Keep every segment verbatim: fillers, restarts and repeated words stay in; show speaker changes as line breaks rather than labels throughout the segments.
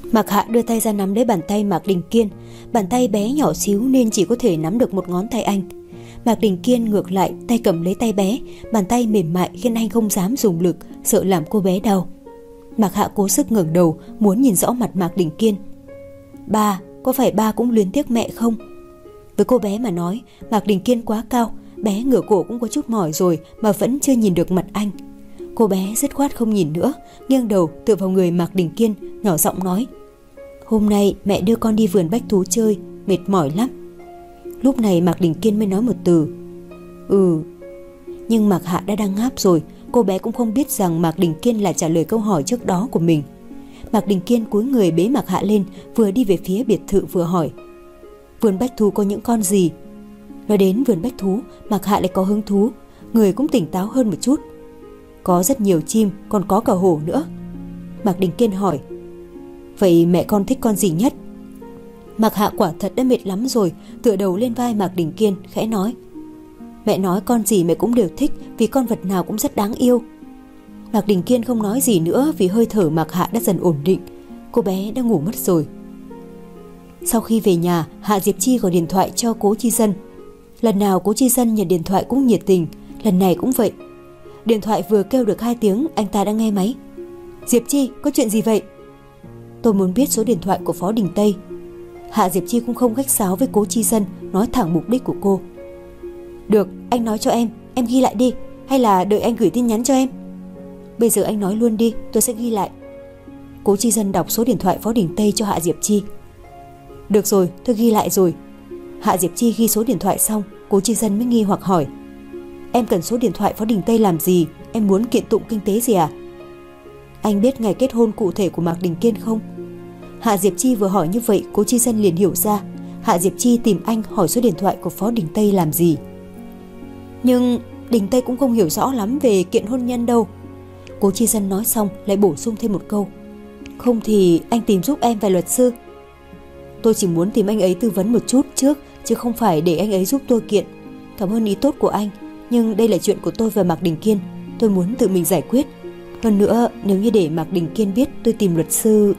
Mạc Hạ đưa tay ra nắm lấy bàn tay Mạc Đình Kiên. Bàn tay bé nhỏ xíu nên chỉ có thể nắm được một ngón tay anh. Mạc Đình Kiên ngược lại tay cầm lấy tay bé, bàn tay mềm mại khiến anh không dám dùng lực, sợ làm cô bé đau. Mạc Hạ cố sức ngẩng đầu, muốn nhìn rõ mặt Mạc Đình Kiên. Ba, có phải ba cũng luyến tiếc mẹ không? Với cô bé mà nói, Mạc Đình Kiên quá cao, bé ngửa cổ cũng có chút mỏi rồi mà vẫn chưa nhìn được mặt anh. Cô bé dứt khoát không nhìn nữa, nghiêng đầu tựa vào người Mạc Đình Kiên, nhỏ giọng nói: Hôm nay mẹ đưa con đi vườn bách thú chơi, mệt mỏi lắm. Lúc này Mạc Đình Kiên mới nói một từ: Ừ. Nhưng Mạc Hạ đã đang ngáp rồi, cô bé cũng không biết rằng Mạc Đình Kiên lại trả lời câu hỏi trước đó của mình. Mạc Đình Kiên cúi người bế Mạc Hạ lên, vừa đi về phía biệt thự vừa hỏi: Vườn bách thú có những con gì? Nói đến vườn bách thú, Mạc Hạ lại có hứng thú, người cũng tỉnh táo hơn một chút. Có rất nhiều chim, còn có cả hổ nữa. Mạc Đình Kiên hỏi: Vậy mẹ con thích con gì nhất? Mạc Hạ quả thật đã mệt lắm rồi, tựa đầu lên vai Mạc Đình Kiên, khẽ nói: Mẹ nói con gì mẹ cũng đều thích, vì con vật nào cũng rất đáng yêu. Mạc Đình Kiên không nói gì nữa vì hơi thở Mạc Hạ đã dần ổn định. Cô bé đã ngủ mất rồi. Sau khi về nhà, Hạ Diệp Chi gọi điện thoại cho Cố Chi Dân. Lần nào Cố Chi Dân nhận điện thoại cũng nhiệt tình, lần này cũng vậy. Điện thoại vừa kêu được hai tiếng, anh ta đã nghe máy. Diệp Chi, có chuyện gì vậy? Tôi muốn biết số điện thoại của Phó Đình Tây. Hạ Diệp Chi cũng không khách sáo với Cố Chi Dân, nói thẳng mục đích của cô. Được, anh nói cho em, em ghi lại đi, hay là đợi anh gửi tin nhắn cho em? Bây giờ anh nói luôn đi, tôi sẽ ghi lại. Cố Chi Dân đọc số điện thoại Phó Đình Tây cho Hạ Diệp Chi. Được rồi, tôi ghi lại rồi. Hạ Diệp Chi ghi số điện thoại xong, Cố Chi Dân mới nghi hoặc hỏi: Em cần số điện thoại Phó Đình Tây làm gì? Em muốn kiện tụng kinh tế gì à? Anh biết ngày kết hôn cụ thể của Mạc Đình Kiên không? Hạ Diệp Chi vừa hỏi như vậy, Cố Chi Dân liền hiểu ra Hạ Diệp Chi tìm anh hỏi số điện thoại của Phó Đình Tây làm gì. Nhưng Đình Tây cũng không hiểu rõ lắm về kiện hôn nhân đâu. Cố Chi Dân nói xong lại bổ sung thêm một câu: Không thì anh tìm giúp em vài luật sư. Tôi chỉ muốn tìm anh ấy tư vấn một chút trước, chứ không phải để anh ấy giúp tôi kiện. Cảm ơn ý tốt của anh, nhưng đây là chuyện của tôi và Mạc Đình Kiên, tôi muốn tự mình giải quyết. Hơn nữa, nếu như để Mạc Đình Kiên biết tôi tìm luật sư...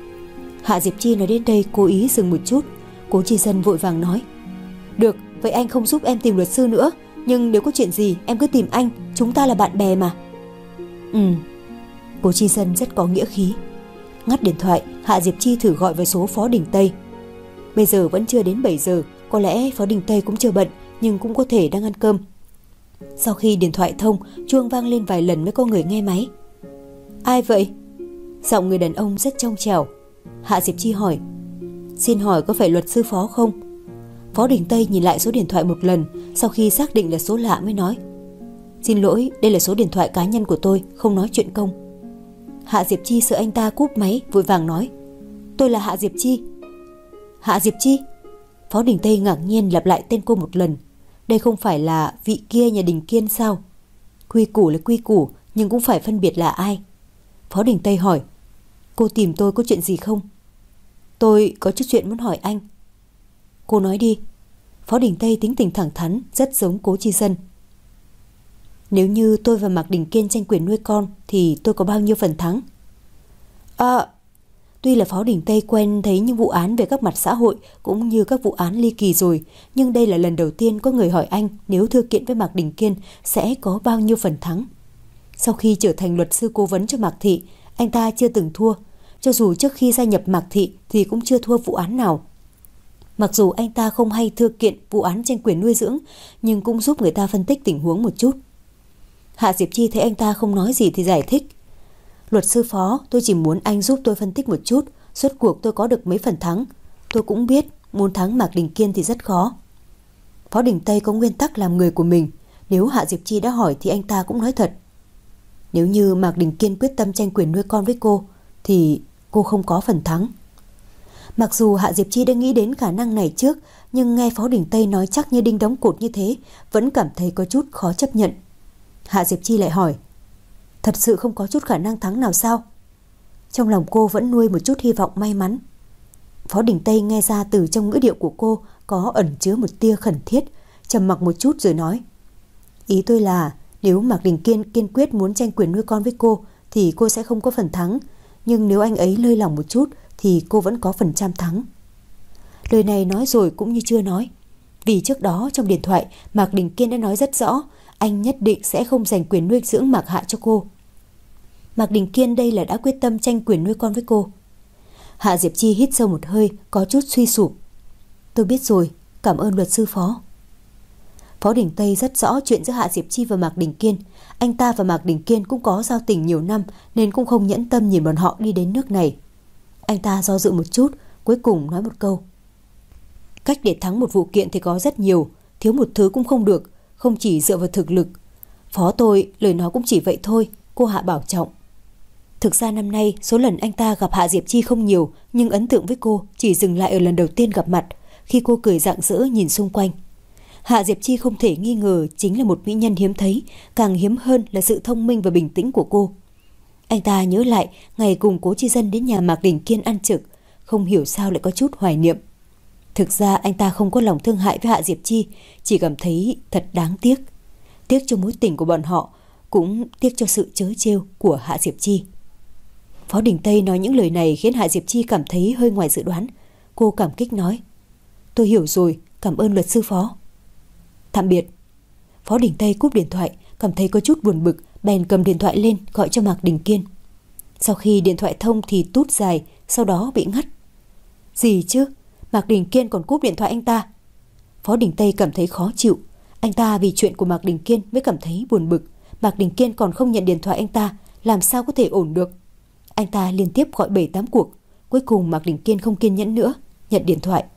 Hạ Diệp Chi nói đến đây cố ý dừng một chút. Cố Chi Dân vội vàng nói: Được, vậy anh không giúp em tìm luật sư nữa, nhưng nếu có chuyện gì em cứ tìm anh, chúng ta là bạn bè mà. Ừ. Cố Chi Dân rất có nghĩa khí. Ngắt điện thoại, Hạ Diệp Chi thử gọi vào số Phó Đình Tây. Bây giờ vẫn chưa đến bảy giờ, có lẽ Phó Đình Tây cũng chưa bận, nhưng cũng có thể đang ăn cơm. Sau khi điện thoại thông, chuông vang lên vài lần mới có người nghe máy. Ai vậy? Giọng người đàn ông rất trong trẻo. Hạ Diệp Chi hỏi: Xin hỏi có phải luật sư Phó không? Phó Đình Tây nhìn lại số điện thoại một lần, sau khi xác định là số lạ mới nói: Xin lỗi, đây là số điện thoại cá nhân của tôi, không nói chuyện công. Hạ Diệp Chi sợ anh ta cúp máy, vội vàng nói: Tôi là Hạ Diệp Chi. Hạ Diệp Chi? Phó Đình Tây ngạc nhiên lặp lại tên cô một lần. Đây không phải là vị kia nhà Đình Kiên sao? Quy củ là quy củ, nhưng cũng phải phân biệt là ai. Phó Đình Tây hỏi: Cô tìm tôi có chuyện gì không? Tôi có chút chuyện muốn hỏi anh. Cô nói đi. Phó Đình Tây tính tình thẳng thắn, rất giống Cố Chi Dân. Nếu như tôi và Mạc Đình Kiên tranh quyền nuôi con thì tôi có bao nhiêu phần thắng? À, tuy là Phó Đình Tây quen thấy những vụ án về các mặt xã hội cũng như các vụ án ly kỳ rồi, nhưng đây là lần đầu tiên có người hỏi anh nếu thư kiện với Mạc Đình Kiên sẽ có bao nhiêu phần thắng. Sau khi trở thành luật sư cố vấn cho Mạc Thị, anh ta chưa từng thua. Cho dù trước khi gia nhập Mạc Thị thì cũng chưa thua vụ án nào. Mặc dù anh ta không hay thư kiện vụ án tranh quyền nuôi dưỡng, nhưng cũng giúp người ta phân tích tình huống một chút. Hạ Diệp Chi thấy anh ta không nói gì thì giải thích: Luật sư Phó, tôi chỉ muốn anh giúp tôi phân tích một chút, rốt cuộc tôi có được mấy phần thắng. Tôi cũng biết muốn thắng Mạc Đình Kiên thì rất khó. Phó Đình Tây có nguyên tắc làm người của mình, nếu Hạ Diệp Chi đã hỏi thì anh ta cũng nói thật. Nếu như Mạc Đình Kiên quyết tâm tranh quyền nuôi con với cô thì cô không có phần thắng. Mặc dù Hạ Diệp Chi đã nghĩ đến khả năng này trước, nhưng nghe Phó Đình Tây nói chắc như đinh đóng cột như thế, vẫn cảm thấy có chút khó chấp nhận. Hạ Diệp Chi lại hỏi: Thật sự không có chút khả năng thắng nào sao? Trong lòng cô vẫn nuôi một chút hy vọng may mắn. Phó Đình Tây nghe ra từ trong ngữ điệu của cô có ẩn chứa một tia khẩn thiết, trầm mặc một chút rồi nói: Ý tôi là nếu Mạc Đình Kiên kiên quyết muốn tranh quyền nuôi con với cô thì cô sẽ không có phần thắng, nhưng nếu anh ấy lơi lỏng một chút thì cô vẫn có phần trăm thắng. Lời này nói rồi cũng như chưa nói. Vì trước đó trong điện thoại Mạc Đình Kiên đã nói rất rõ anh nhất định sẽ không giành quyền nuôi dưỡng Mạc Hạ cho cô. Mạc Đình Kiên đây là đã quyết tâm tranh quyền nuôi con với cô. Hạ Diệp Chi hít sâu một hơi, có chút suy sụp. Tôi biết rồi, cảm ơn luật sư Phó. Phó Đình Tây rất rõ chuyện giữa Hạ Diệp Chi và Mạc Đình Kiên. Anh ta và Mạc Đình Kiên cũng có giao tình nhiều năm nên cũng không nhẫn tâm nhìn bọn họ đi đến nước này. Anh ta do dự một chút, cuối cùng nói một câu. Cách để thắng một vụ kiện thì có rất nhiều, thiếu một thứ cũng không được, không chỉ dựa vào thực lực. Phó tôi, lời nói cũng chỉ vậy thôi, cô Hạ bảo trọng. Thực ra năm nay số lần anh ta gặp Hạ Diệp Chi không nhiều, nhưng ấn tượng với cô chỉ dừng lại ở lần đầu tiên gặp mặt, khi cô cười rạng rỡ nhìn xung quanh. Hạ Diệp Chi không thể nghi ngờ chính là một mỹ nhân hiếm thấy, càng hiếm hơn là sự thông minh và bình tĩnh của cô. Anh ta nhớ lại ngày cùng Cố Chi Dân đến nhà Mạc Đình Kiên ăn trực, không hiểu sao lại có chút hoài niệm. Thực ra anh ta không có lòng thương hại với Hạ Diệp Chi, chỉ cảm thấy thật đáng tiếc. Tiếc cho mối tình của bọn họ, cũng tiếc cho sự trớ trêu của Hạ Diệp Chi. Phó Đình Tây nói những lời này khiến Hạ Diệp Chi cảm thấy hơi ngoài dự đoán. Cô cảm kích nói, tôi hiểu rồi, cảm ơn luật sư Phó. Tạm biệt. Phó Đình Tây cúp điện thoại, cảm thấy có chút buồn bực, bèn cầm điện thoại lên gọi cho Mạc Đình Kiên. Sau khi điện thoại thông thì tút dài, sau đó bị ngắt. Gì chứ? Mạc Đình Kiên còn cúp điện thoại anh ta. Phó Đình Tây cảm thấy khó chịu. Anh ta vì chuyện của Mạc Đình Kiên mới cảm thấy buồn bực. Mạc Đình Kiên còn không nhận điện thoại anh ta, làm sao có thể ổn được. Anh ta liên tiếp gọi bảy tám cuộc. Cuối cùng Mạc Đình Kiên không kiên nhẫn nữa, nhận điện thoại.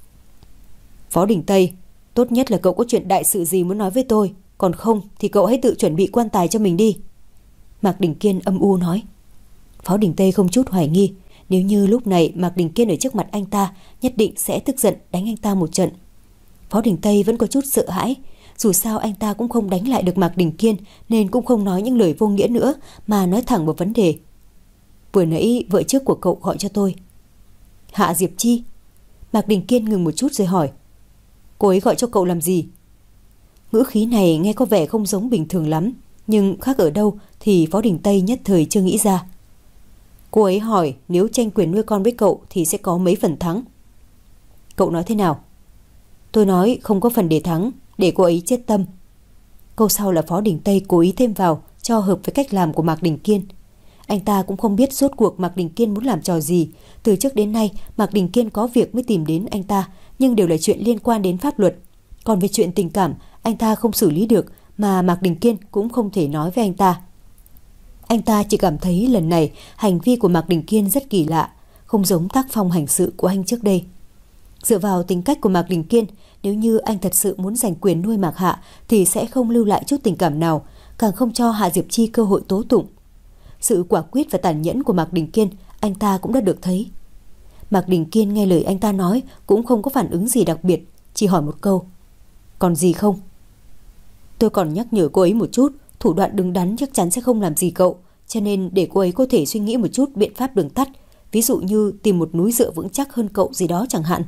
Phó Đình Tây, tốt nhất là cậu có chuyện đại sự gì muốn nói với tôi, còn không thì cậu hãy tự chuẩn bị quan tài cho mình đi. Mạc Đình Kiên âm u nói. Phó Đình Tây không chút hoài nghi, nếu như lúc này Mạc Đình Kiên ở trước mặt anh ta, nhất định sẽ tức giận đánh anh ta một trận. Phó Đình Tây vẫn có chút sợ hãi, dù sao anh ta cũng không đánh lại được Mạc Đình Kiên, nên cũng không nói những lời vô nghĩa nữa mà nói thẳng vào vấn đề. Vừa nãy vợ trước của cậu gọi cho tôi. Hạ Diệp Chi? Mạc Đình Kiên ngừng một chút rồi hỏi. Cô ấy gọi cho cậu làm gì? Ngữ khí này nghe có vẻ không giống bình thường lắm, nhưng khác ở đâu thì Phó Đình Tây nhất thời chưa nghĩ ra. Cô ấy hỏi nếu tranh quyền nuôi con với cậu thì sẽ có mấy phần thắng. Cậu nói thế nào? Tôi nói không có phần để thắng, để cô ấy chết tâm. Câu sau là Phó Đình Tây cố ý thêm vào cho hợp với cách làm của Mạc Đình Kiên. Anh ta cũng không biết rốt cuộc Mạc Đình Kiên muốn làm trò gì. Từ trước đến nay Mạc Đình Kiên có việc mới tìm đến anh ta, nhưng đều là chuyện liên quan đến pháp luật. Còn về chuyện tình cảm, anh ta không xử lý được, mà Mạc Đình Kiên cũng không thể nói với anh ta. Anh ta chỉ cảm thấy lần này hành vi của Mạc Đình Kiên rất kỳ lạ, không giống tác phong hành sự của anh trước đây. Dựa vào tính cách của Mạc Đình Kiên, nếu như anh thật sự muốn giành quyền nuôi Mạc Hạ thì sẽ không lưu lại chút tình cảm nào, càng không cho Hạ Diệp Chi cơ hội tố tụng. Sự quả quyết và tàn nhẫn của Mạc Đình Kiên anh ta cũng đã được thấy. Mạc Đình Kiên nghe lời anh ta nói cũng không có phản ứng gì đặc biệt, chỉ hỏi một câu. Còn gì không? Tôi còn nhắc nhở cô ấy một chút, thủ đoạn đứng đắn chắc chắn sẽ không làm gì cậu, cho nên để cô ấy có thể suy nghĩ một chút biện pháp đường tắt, ví dụ như tìm một núi dựa vững chắc hơn cậu gì đó chẳng hạn.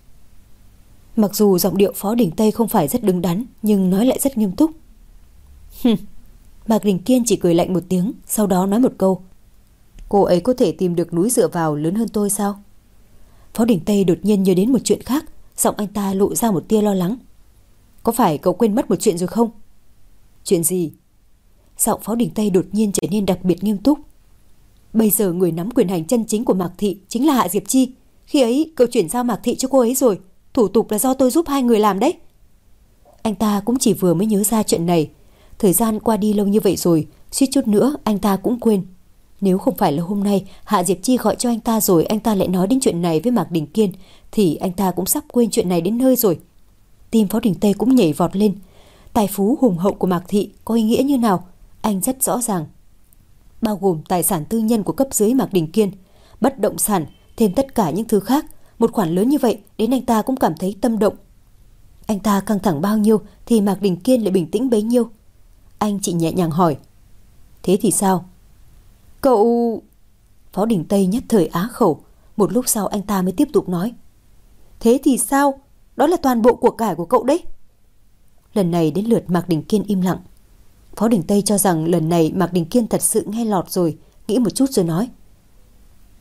Mặc dù giọng điệu Phó Đình Tây không phải rất đứng đắn, nhưng nói lại rất nghiêm túc. Hừm. Mạc Đình Kiên chỉ cười lạnh một tiếng, sau đó nói một câu. Cô ấy có thể tìm được núi dựa vào lớn hơn tôi sao? Phó Đình Tây đột nhiên nhớ đến một chuyện khác, giọng anh ta lộ ra một tia lo lắng. Có phải cậu quên mất một chuyện rồi không? Chuyện gì? Giọng Phó Đình Tây đột nhiên trở nên đặc biệt nghiêm túc. Bây giờ người nắm quyền hành chân chính của Mạc Thị chính là Hạ Diệp Chi. Khi ấy cậu chuyển giao Mạc Thị cho cô ấy rồi, thủ tục là do tôi giúp hai người làm đấy. Anh ta cũng chỉ vừa mới nhớ ra chuyện này. Thời gian qua đi lâu như vậy rồi, suýt chút nữa anh ta cũng quên. Nếu không phải là hôm nay Hạ Diệp Chi gọi cho anh ta rồi anh ta lại nói đến chuyện này với Mạc Đình Kiên, thì anh ta cũng sắp quên chuyện này đến nơi rồi. Tim Phó Đình Tây cũng nhảy vọt lên. Tài phú hùng hậu của Mạc Thị có ý nghĩa như nào, anh rất rõ ràng. Bao gồm tài sản tư nhân của cấp dưới Mạc Đình Kiên, bất động sản, thêm tất cả những thứ khác. Một khoản lớn như vậy đến anh ta cũng cảm thấy tâm động. Anh ta căng thẳng bao nhiêu thì Mạc Đình Kiên lại bình tĩnh bấy nhiêu. Anh chỉ nhẹ nhàng hỏi. Thế thì sao? Cậu... Phó Đình Tây nhất thời á khẩu. Một lúc sau anh ta mới tiếp tục nói. Thế thì sao? Đó là toàn bộ của cải của cậu đấy. Lần này đến lượt Mạc Đình Kiên im lặng. Phó Đình Tây cho rằng lần này Mạc Đình Kiên thật sự nghe lọt rồi, nghĩ một chút rồi nói.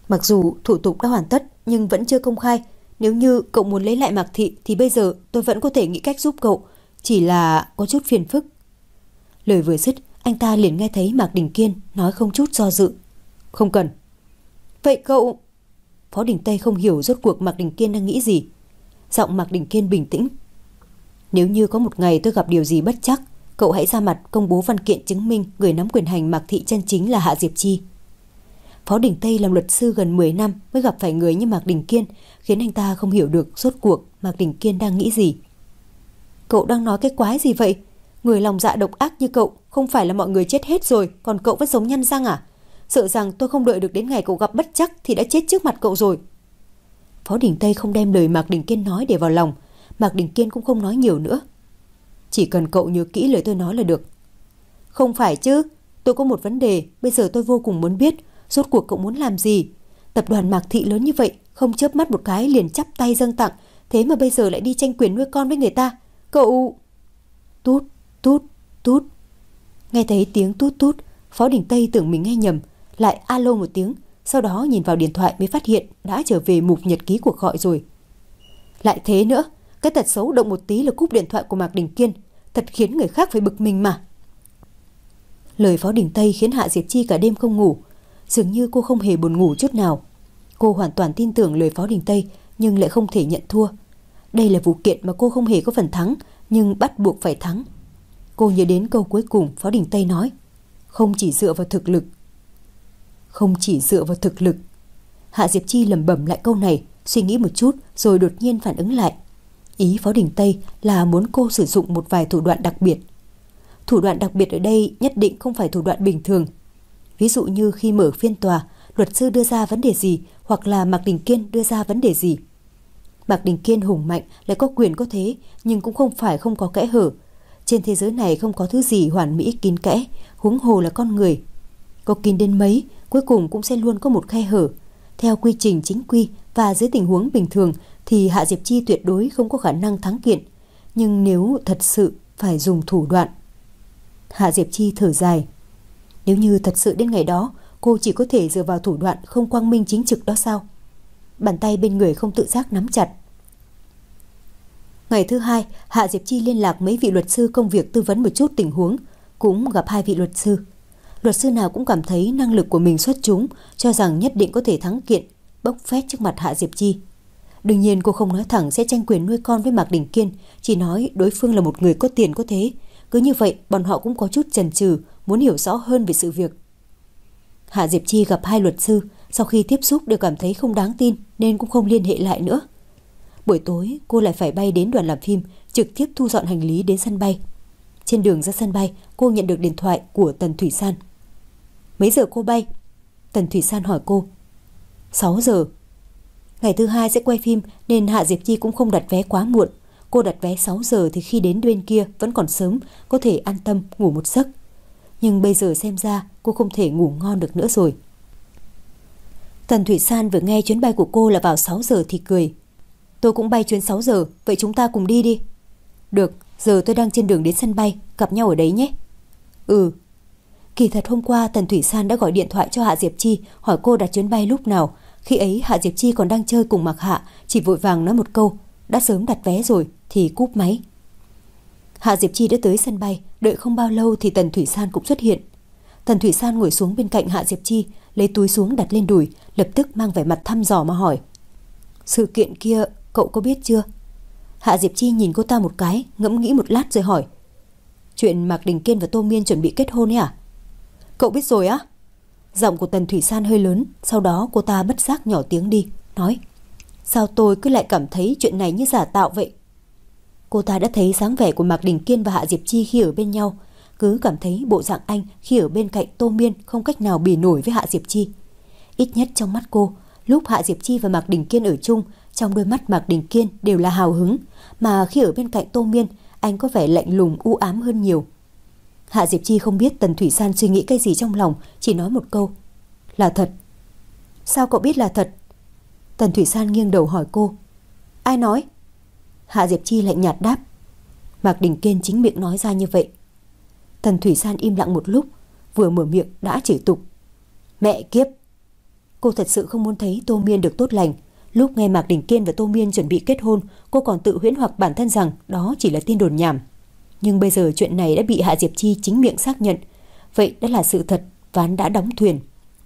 Mặc dù thủ tục đã hoàn tất nhưng vẫn chưa công khai. Nếu như cậu muốn lấy lại Mạc Thị thì bây giờ tôi vẫn có thể nghĩ cách giúp cậu. Chỉ là có chút phiền phức. Lời vừa dứt, anh ta liền nghe thấy Mạc Đình Kiên nói không chút do dự. Không cần. Vậy cậu... Phó Đình Tây không hiểu rốt cuộc Mạc Đình Kiên đang nghĩ gì. Giọng Mạc Đình Kiên bình tĩnh. Nếu như có một ngày tôi gặp điều gì bất trắc, cậu hãy ra mặt công bố văn kiện chứng minh người nắm quyền hành Mạc Thị chân chính là Hạ Diệp Chi. Phó Đình Tây làm luật sư gần mười năm mới gặp phải người như Mạc Đình Kiên, khiến anh ta không hiểu được rốt cuộc Mạc Đình Kiên đang nghĩ gì. Cậu đang nói cái quái gì vậy? Người lòng dạ độc ác như cậu, không phải là mọi người chết hết rồi, còn cậu vẫn sống nhăn răng à? Sợ rằng tôi không đợi được đến ngày cậu gặp bất trắc thì đã chết trước mặt cậu rồi. Phó Đình Tây không đem lời Mạc Đình Kiên nói để vào lòng. Mạc Đình Kiên cũng không nói nhiều nữa. Chỉ cần cậu nhớ kỹ lời tôi nói là được. Không phải chứ, tôi có một vấn đề, bây giờ tôi vô cùng muốn biết rốt cuộc cậu muốn làm gì. Tập đoàn Mạc Thị lớn như vậy, không chớp mắt một cái liền chắp tay dâng tặng, thế mà bây giờ lại đi tranh quyền nuôi con với người ta. Cậu... Tút, tút, tút. Nghe thấy tiếng tút tút, Phó Đình Tây tưởng mình nghe nhầm, lại alo một tiếng, sau đó nhìn vào điện thoại mới phát hiện đã trở về mục nhật ký cuộc gọi rồi. Lại thế nữa, cái tật xấu động một tí là cúp điện thoại của Mạc Đình Kiên, thật khiến người khác phải bực mình mà. Lời Phó Đình Tây khiến Hạ Diệp Chi cả đêm không ngủ, dường như cô không hề buồn ngủ chút nào. Cô hoàn toàn tin tưởng lời Phó Đình Tây nhưng lại không thể nhận thua. Đây là vụ kiện mà cô không hề có phần thắng, nhưng bắt buộc phải thắng. Cô nhớ đến câu cuối cùng Phó Đình Tây nói, không chỉ dựa vào thực lực. Không chỉ dựa vào thực lực. Hạ Diệp Chi lẩm bẩm lại câu này, suy nghĩ một chút rồi đột nhiên phản ứng lại. Ý Phó Đình Tây là muốn cô sử dụng một vài thủ đoạn đặc biệt. Thủ đoạn đặc biệt ở đây nhất định không phải thủ đoạn bình thường. Ví dụ như khi mở phiên tòa, luật sư đưa ra vấn đề gì hoặc là Mạc Đình Kiên đưa ra vấn đề gì. Mạc Đình Kiên hùng mạnh lại có quyền có thế, nhưng cũng không phải không có kẽ hở. Trên thế giới này không có thứ gì hoàn mỹ kín kẽ, huống hồ là con người. Có kín đến mấy, cuối cùng cũng sẽ luôn có một khe hở. Theo quy trình chính quy và dưới tình huống bình thường thì Hạ Diệp Chi tuyệt đối không có khả năng thắng kiện. Nhưng nếu thật sự phải dùng thủ đoạn... Hạ Diệp Chi thở dài. Nếu như thật sự đến ngày đó, cô chỉ có thể dựa vào thủ đoạn không quang minh chính trực đó sao? Bàn tay bên người không tự giác nắm chặt. Ngày thứ hai, Hạ Diệp Chi liên lạc mấy vị luật sư công việc tư vấn một chút tình huống, cũng gặp hai vị luật sư. Luật sư nào cũng cảm thấy năng lực của mình xuất chúng, cho rằng nhất định có thể thắng kiện, bốc phét trước mặt Hạ Diệp Chi. Đương nhiên cô không nói thẳng sẽ tranh quyền nuôi con với Mạc Đình Kiên, chỉ nói đối phương là một người có tiền có thế. Cứ như vậy, bọn họ cũng có chút chần chừ, muốn hiểu rõ hơn về sự việc. Hạ Diệp Chi gặp hai luật sư, sau khi tiếp xúc đều cảm thấy không đáng tin nên cũng không liên hệ lại nữa. Buổi tối, cô lại phải bay đến đoàn làm phim, trực tiếp thu dọn hành lý đến sân bay. Trên đường ra sân bay, cô nhận được điện thoại của Tần Thủy San. Mấy giờ cô bay? Tần Thủy San hỏi cô. sáu giờ. Ngày thứ hai sẽ quay phim nên Hạ Diệp Chi cũng không đặt vé quá muộn. Cô đặt vé sáu giờ thì khi đến bên kia vẫn còn sớm, có thể an tâm ngủ một giấc. Nhưng bây giờ xem ra cô không thể ngủ ngon được nữa rồi. Tần Thủy San vừa nghe chuyến bay của cô là vào sáu giờ thì cười. Tôi cũng bay chuyến sáu giờ, vậy chúng ta cùng đi đi. Được, giờ tôi đang trên đường đến sân bay, gặp nhau ở đấy nhé. Ừ. Kỳ thật hôm qua Tần Thủy San đã gọi điện thoại cho Hạ Diệp Chi hỏi cô đặt chuyến bay lúc nào. Khi ấy Hạ Diệp Chi còn đang chơi cùng Mạc Hạ, chỉ vội vàng nói một câu, đã sớm đặt vé rồi, thì cúp máy. Hạ Diệp Chi đã tới sân bay, đợi không bao lâu thì Tần Thủy San cũng xuất hiện. Tần Thủy San ngồi xuống bên cạnh Hạ Diệp Chi, lấy túi xuống đặt lên đùi, lập tức mang vẻ mặt thăm dò mà hỏi. Sự kiện kia cậu có biết chưa? Hạ Diệp Chi nhìn cô ta một cái, ngẫm nghĩ một lát rồi hỏi. Chuyện Mạc Đình Kiên và Tô Miên chuẩn bị kết hôn ấy à? Cậu biết rồi á? Giọng của Tần Thủy San hơi lớn, sau đó cô ta bất giác nhỏ tiếng đi, nói. Sao tôi cứ lại cảm thấy chuyện này như giả tạo vậy? Cô ta đã thấy dáng vẻ của Mạc Đình Kiên và Hạ Diệp Chi khi ở bên nhau, cứ cảm thấy bộ dạng anh khi ở bên cạnh Tô Miên không cách nào bì nổi với Hạ Diệp Chi. Ít nhất trong mắt cô, lúc Hạ Diệp Chi và Mạc Đình Kiên ở chung, trong đôi mắt Mạc Đình Kiên đều là hào hứng, mà khi ở bên cạnh Tô Miên, anh có vẻ lạnh lùng u ám hơn nhiều. Hạ Diệp Chi không biết Tần Thủy San suy nghĩ cái gì trong lòng, chỉ nói một câu. Là thật. Sao cậu biết là thật? Tần Thủy San nghiêng đầu hỏi cô. Ai nói? Hạ Diệp Chi lạnh nhạt đáp. Mạc Đình Kiên chính miệng nói ra như vậy. Tần Thủy San im lặng một lúc, vừa mở miệng đã chửi tục. Mẹ kiếp! Cô thật sự không muốn thấy Tô Miên được tốt lành. Lúc nghe Mạc Đình Kiên và Tô Miên chuẩn bị kết hôn, cô còn tự huyễn hoặc bản thân rằng đó chỉ là tin đồn nhảm. Nhưng bây giờ chuyện này đã bị Hạ Diệp Chi chính miệng xác nhận. Vậy đã là sự thật, ván đã đóng thuyền.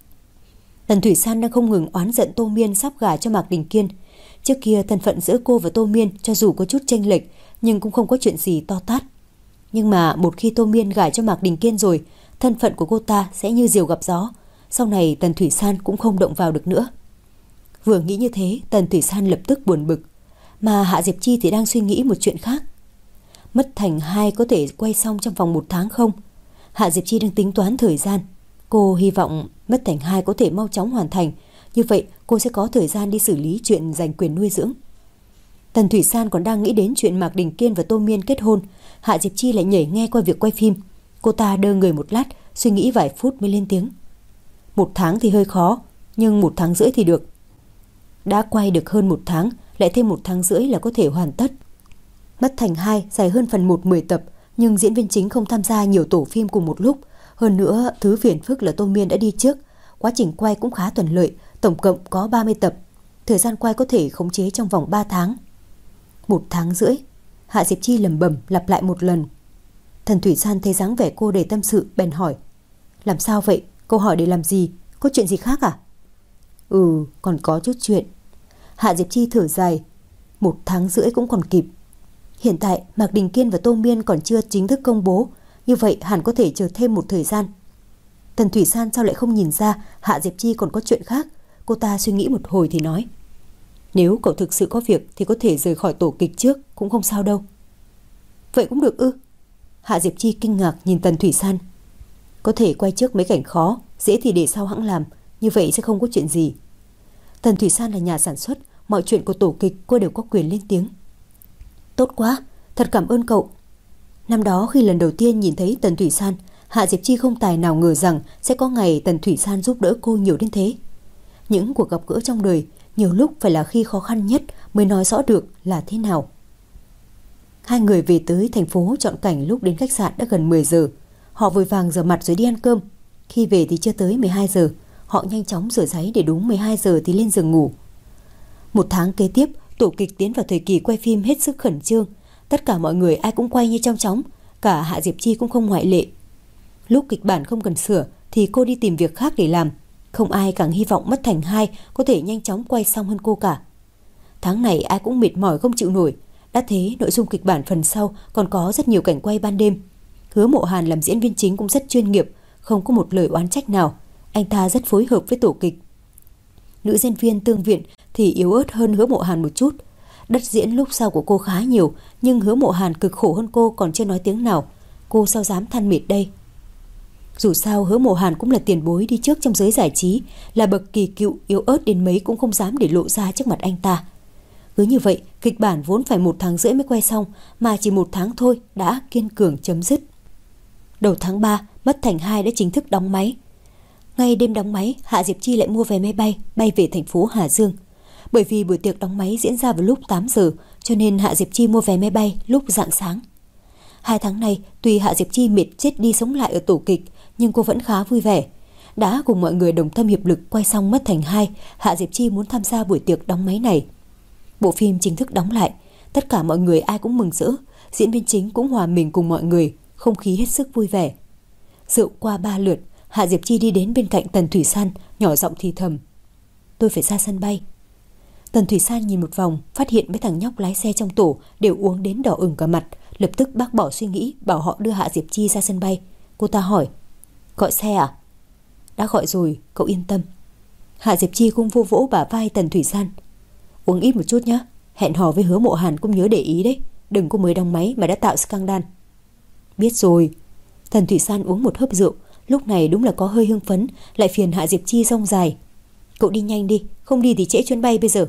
Tần Thủy San đang không ngừng oán giận Tô Miên sắp gả cho Mạc Đình Kiên. Trước kia thân phận giữa cô và Tô Miên cho dù có chút chênh lệch nhưng cũng không có chuyện gì to tát. Nhưng mà một khi Tô Miên gả cho Mạc Đình Kiên rồi, thân phận của cô ta sẽ như diều gặp gió. Sau này Tần Thủy San cũng không động vào được nữa. Vừa nghĩ như thế, Tần Thủy San lập tức buồn bực. Mà Hạ Diệp Chi thì đang suy nghĩ một chuyện khác. Mất Thành hai có thể quay xong trong vòng một tháng không? Hạ Diệp Chi đang tính toán thời gian. Cô hy vọng Mất Thành hai có thể mau chóng hoàn thành. Như vậy cô sẽ có thời gian đi xử lý chuyện giành quyền nuôi dưỡng. Tần Thủy San còn đang nghĩ đến chuyện Mạc Đình Kiên và Tô Miên kết hôn. Hạ Diệp Chi lại nhảy nghe qua việc quay phim. Cô ta đơ người một lát, suy nghĩ vài phút mới lên tiếng. Một tháng thì hơi khó, nhưng một tháng rưỡi thì được. Đã quay được hơn một tháng, lại thêm một tháng rưỡi là có thể hoàn tất. Mất Thành hai dài hơn phần một mười tập, nhưng diễn viên chính không tham gia nhiều tổ phim cùng một lúc. Hơn nữa, thứ phiền phức là Tô Miên đã đi trước. Quá trình quay cũng khá thuận lợi, tổng cộng có ba mươi tập. Thời gian quay có thể khống chế trong vòng ba tháng. Một tháng rưỡi, Hạ Diệp Chi lẩm bẩm lặp lại một lần. Tần Thủy San thấy dáng vẻ cô đầy tâm sự, bèn hỏi. Làm sao vậy? Câu hỏi để làm gì? Có chuyện gì khác à? Ừ, còn có chút chuyện. Hạ Diệp Chi thở dài. Một tháng rưỡi cũng còn kịp. Hiện tại Mạc Đình Kiên và Tô Miên còn chưa chính thức công bố, như vậy hẳn có thể chờ thêm một thời gian. Tần Thủy San sao lại không nhìn ra Hạ Diệp Chi còn có chuyện khác? Cô ta suy nghĩ một hồi thì nói. Nếu cậu thực sự có việc thì có thể rời khỏi tổ kịch trước, cũng không sao đâu. Vậy cũng được ư? Hạ Diệp Chi kinh ngạc nhìn Tần Thủy San. Có thể quay trước mấy cảnh khó, dễ thì để sau hãng làm, như vậy sẽ không có chuyện gì. Tần Thủy San là nhà sản xuất, mọi chuyện của tổ kịch cô đều có quyền lên tiếng. Tốt quá, thật cảm ơn cậu. Năm đó khi lần đầu tiên nhìn thấy Tần Thủy San, Hạ Diệp Chi không tài nào ngờ rằng sẽ có ngày Tần Thủy San giúp đỡ cô nhiều đến thế. Những cuộc gặp gỡ trong đời nhiều lúc phải là khi khó khăn nhất mới nói rõ được là thế nào. Hai người về tới thành phố chọn cảnh lúc đến khách sạn đã gần mười giờ. Họ vội vàng rửa mặt rồi đi ăn cơm. Khi về thì chưa tới mười hai giờ. Họ nhanh chóng rửa ráy để đúng mười hai giờ thì lên giường ngủ. Một tháng kế tiếp, tổ kịch tiến vào thời kỳ quay phim hết sức khẩn trương. Tất cả mọi người ai cũng quay như trong chóng. Cả Hạ Diệp Chi cũng không ngoại lệ. Lúc kịch bản không cần sửa thì cô đi tìm việc khác để làm. Không ai càng hy vọng Mất Thành hai có thể nhanh chóng quay xong hơn cô cả. Tháng này ai cũng mệt mỏi không chịu nổi. Đã thế nội dung kịch bản phần sau còn có rất nhiều cảnh quay ban đêm. Hứa Mộ Hàn làm diễn viên chính cũng rất chuyên nghiệp, không có một lời oán trách nào. Anh ta rất phối hợp với tổ kịch. Nữ diễn viên Tương Viện thì yếu ớt hơn Hứa Mộ Hàn một chút. Đất diễn lúc sau của cô khá nhiều, nhưng Hứa Mộ Hàn cực khổ hơn cô còn chưa nói tiếng nào. Cô sao dám than mệt đây. Dù sao Hứa Mộ Hàn cũng là tiền bối đi trước trong giới giải trí, là bậc kỳ cựu, yếu ớt đến mấy cũng không dám để lộ ra trước mặt anh ta. Cứ như vậy, kịch bản vốn phải một tháng rưỡi mới quay xong, mà chỉ một tháng thôi đã kiên cường chấm dứt. Đầu tháng ba, Mất Thành hai đã chính thức đóng máy. Ngay đêm đóng máy, Hạ Diệp Chi lại mua vé máy bay, bay về thành phố Hà Dương. Bởi vì buổi tiệc đóng máy diễn ra vào lúc tám giờ, cho nên Hạ Diệp Chi mua vé máy bay lúc rạng sáng. Hai tháng này, tuy Hạ Diệp Chi mệt chết đi sống lại ở tổ kịch, nhưng cô vẫn khá vui vẻ. Đã cùng mọi người đồng tâm hiệp lực quay xong Mất Thành hai, Hạ Diệp Chi muốn tham gia buổi tiệc đóng máy này. Bộ phim chính thức đóng lại, tất cả mọi người ai cũng mừng rỡ, diễn viên chính cũng hòa mình cùng mọi người, không khí hết sức vui vẻ. Rượu qua ba lượt, Hạ Diệp Chi đi đến bên cạnh Tần Thủy San, nhỏ giọng thì thầm. Tôi phải ra sân bay. Tần Thủy San nhìn một vòng, phát hiện mấy thằng nhóc lái xe trong tổ đều uống đến đỏ ửng cả mặt, lập tức bác bỏ suy nghĩ, bảo họ đưa Hạ Diệp Chi ra sân bay. Cô ta hỏi, gọi xe à? Đã gọi rồi, cậu yên tâm. Hạ Diệp Chi cũng vô vỗ bả vai Tần Thủy San. Uống ít một chút nhé, hẹn hò với Hứa Mộ Hàn cũng nhớ để ý đấy, đừng có mới đóng máy mà đã tạo scandal. Biết rồi. Tần Thủy San uống một hớp rượu, lúc này đúng là có hơi hưng phấn, lại phiền Hạ Diệp Chi rong dài. Cậu đi nhanh đi, không đi thì trễ chuyến bay bây giờ.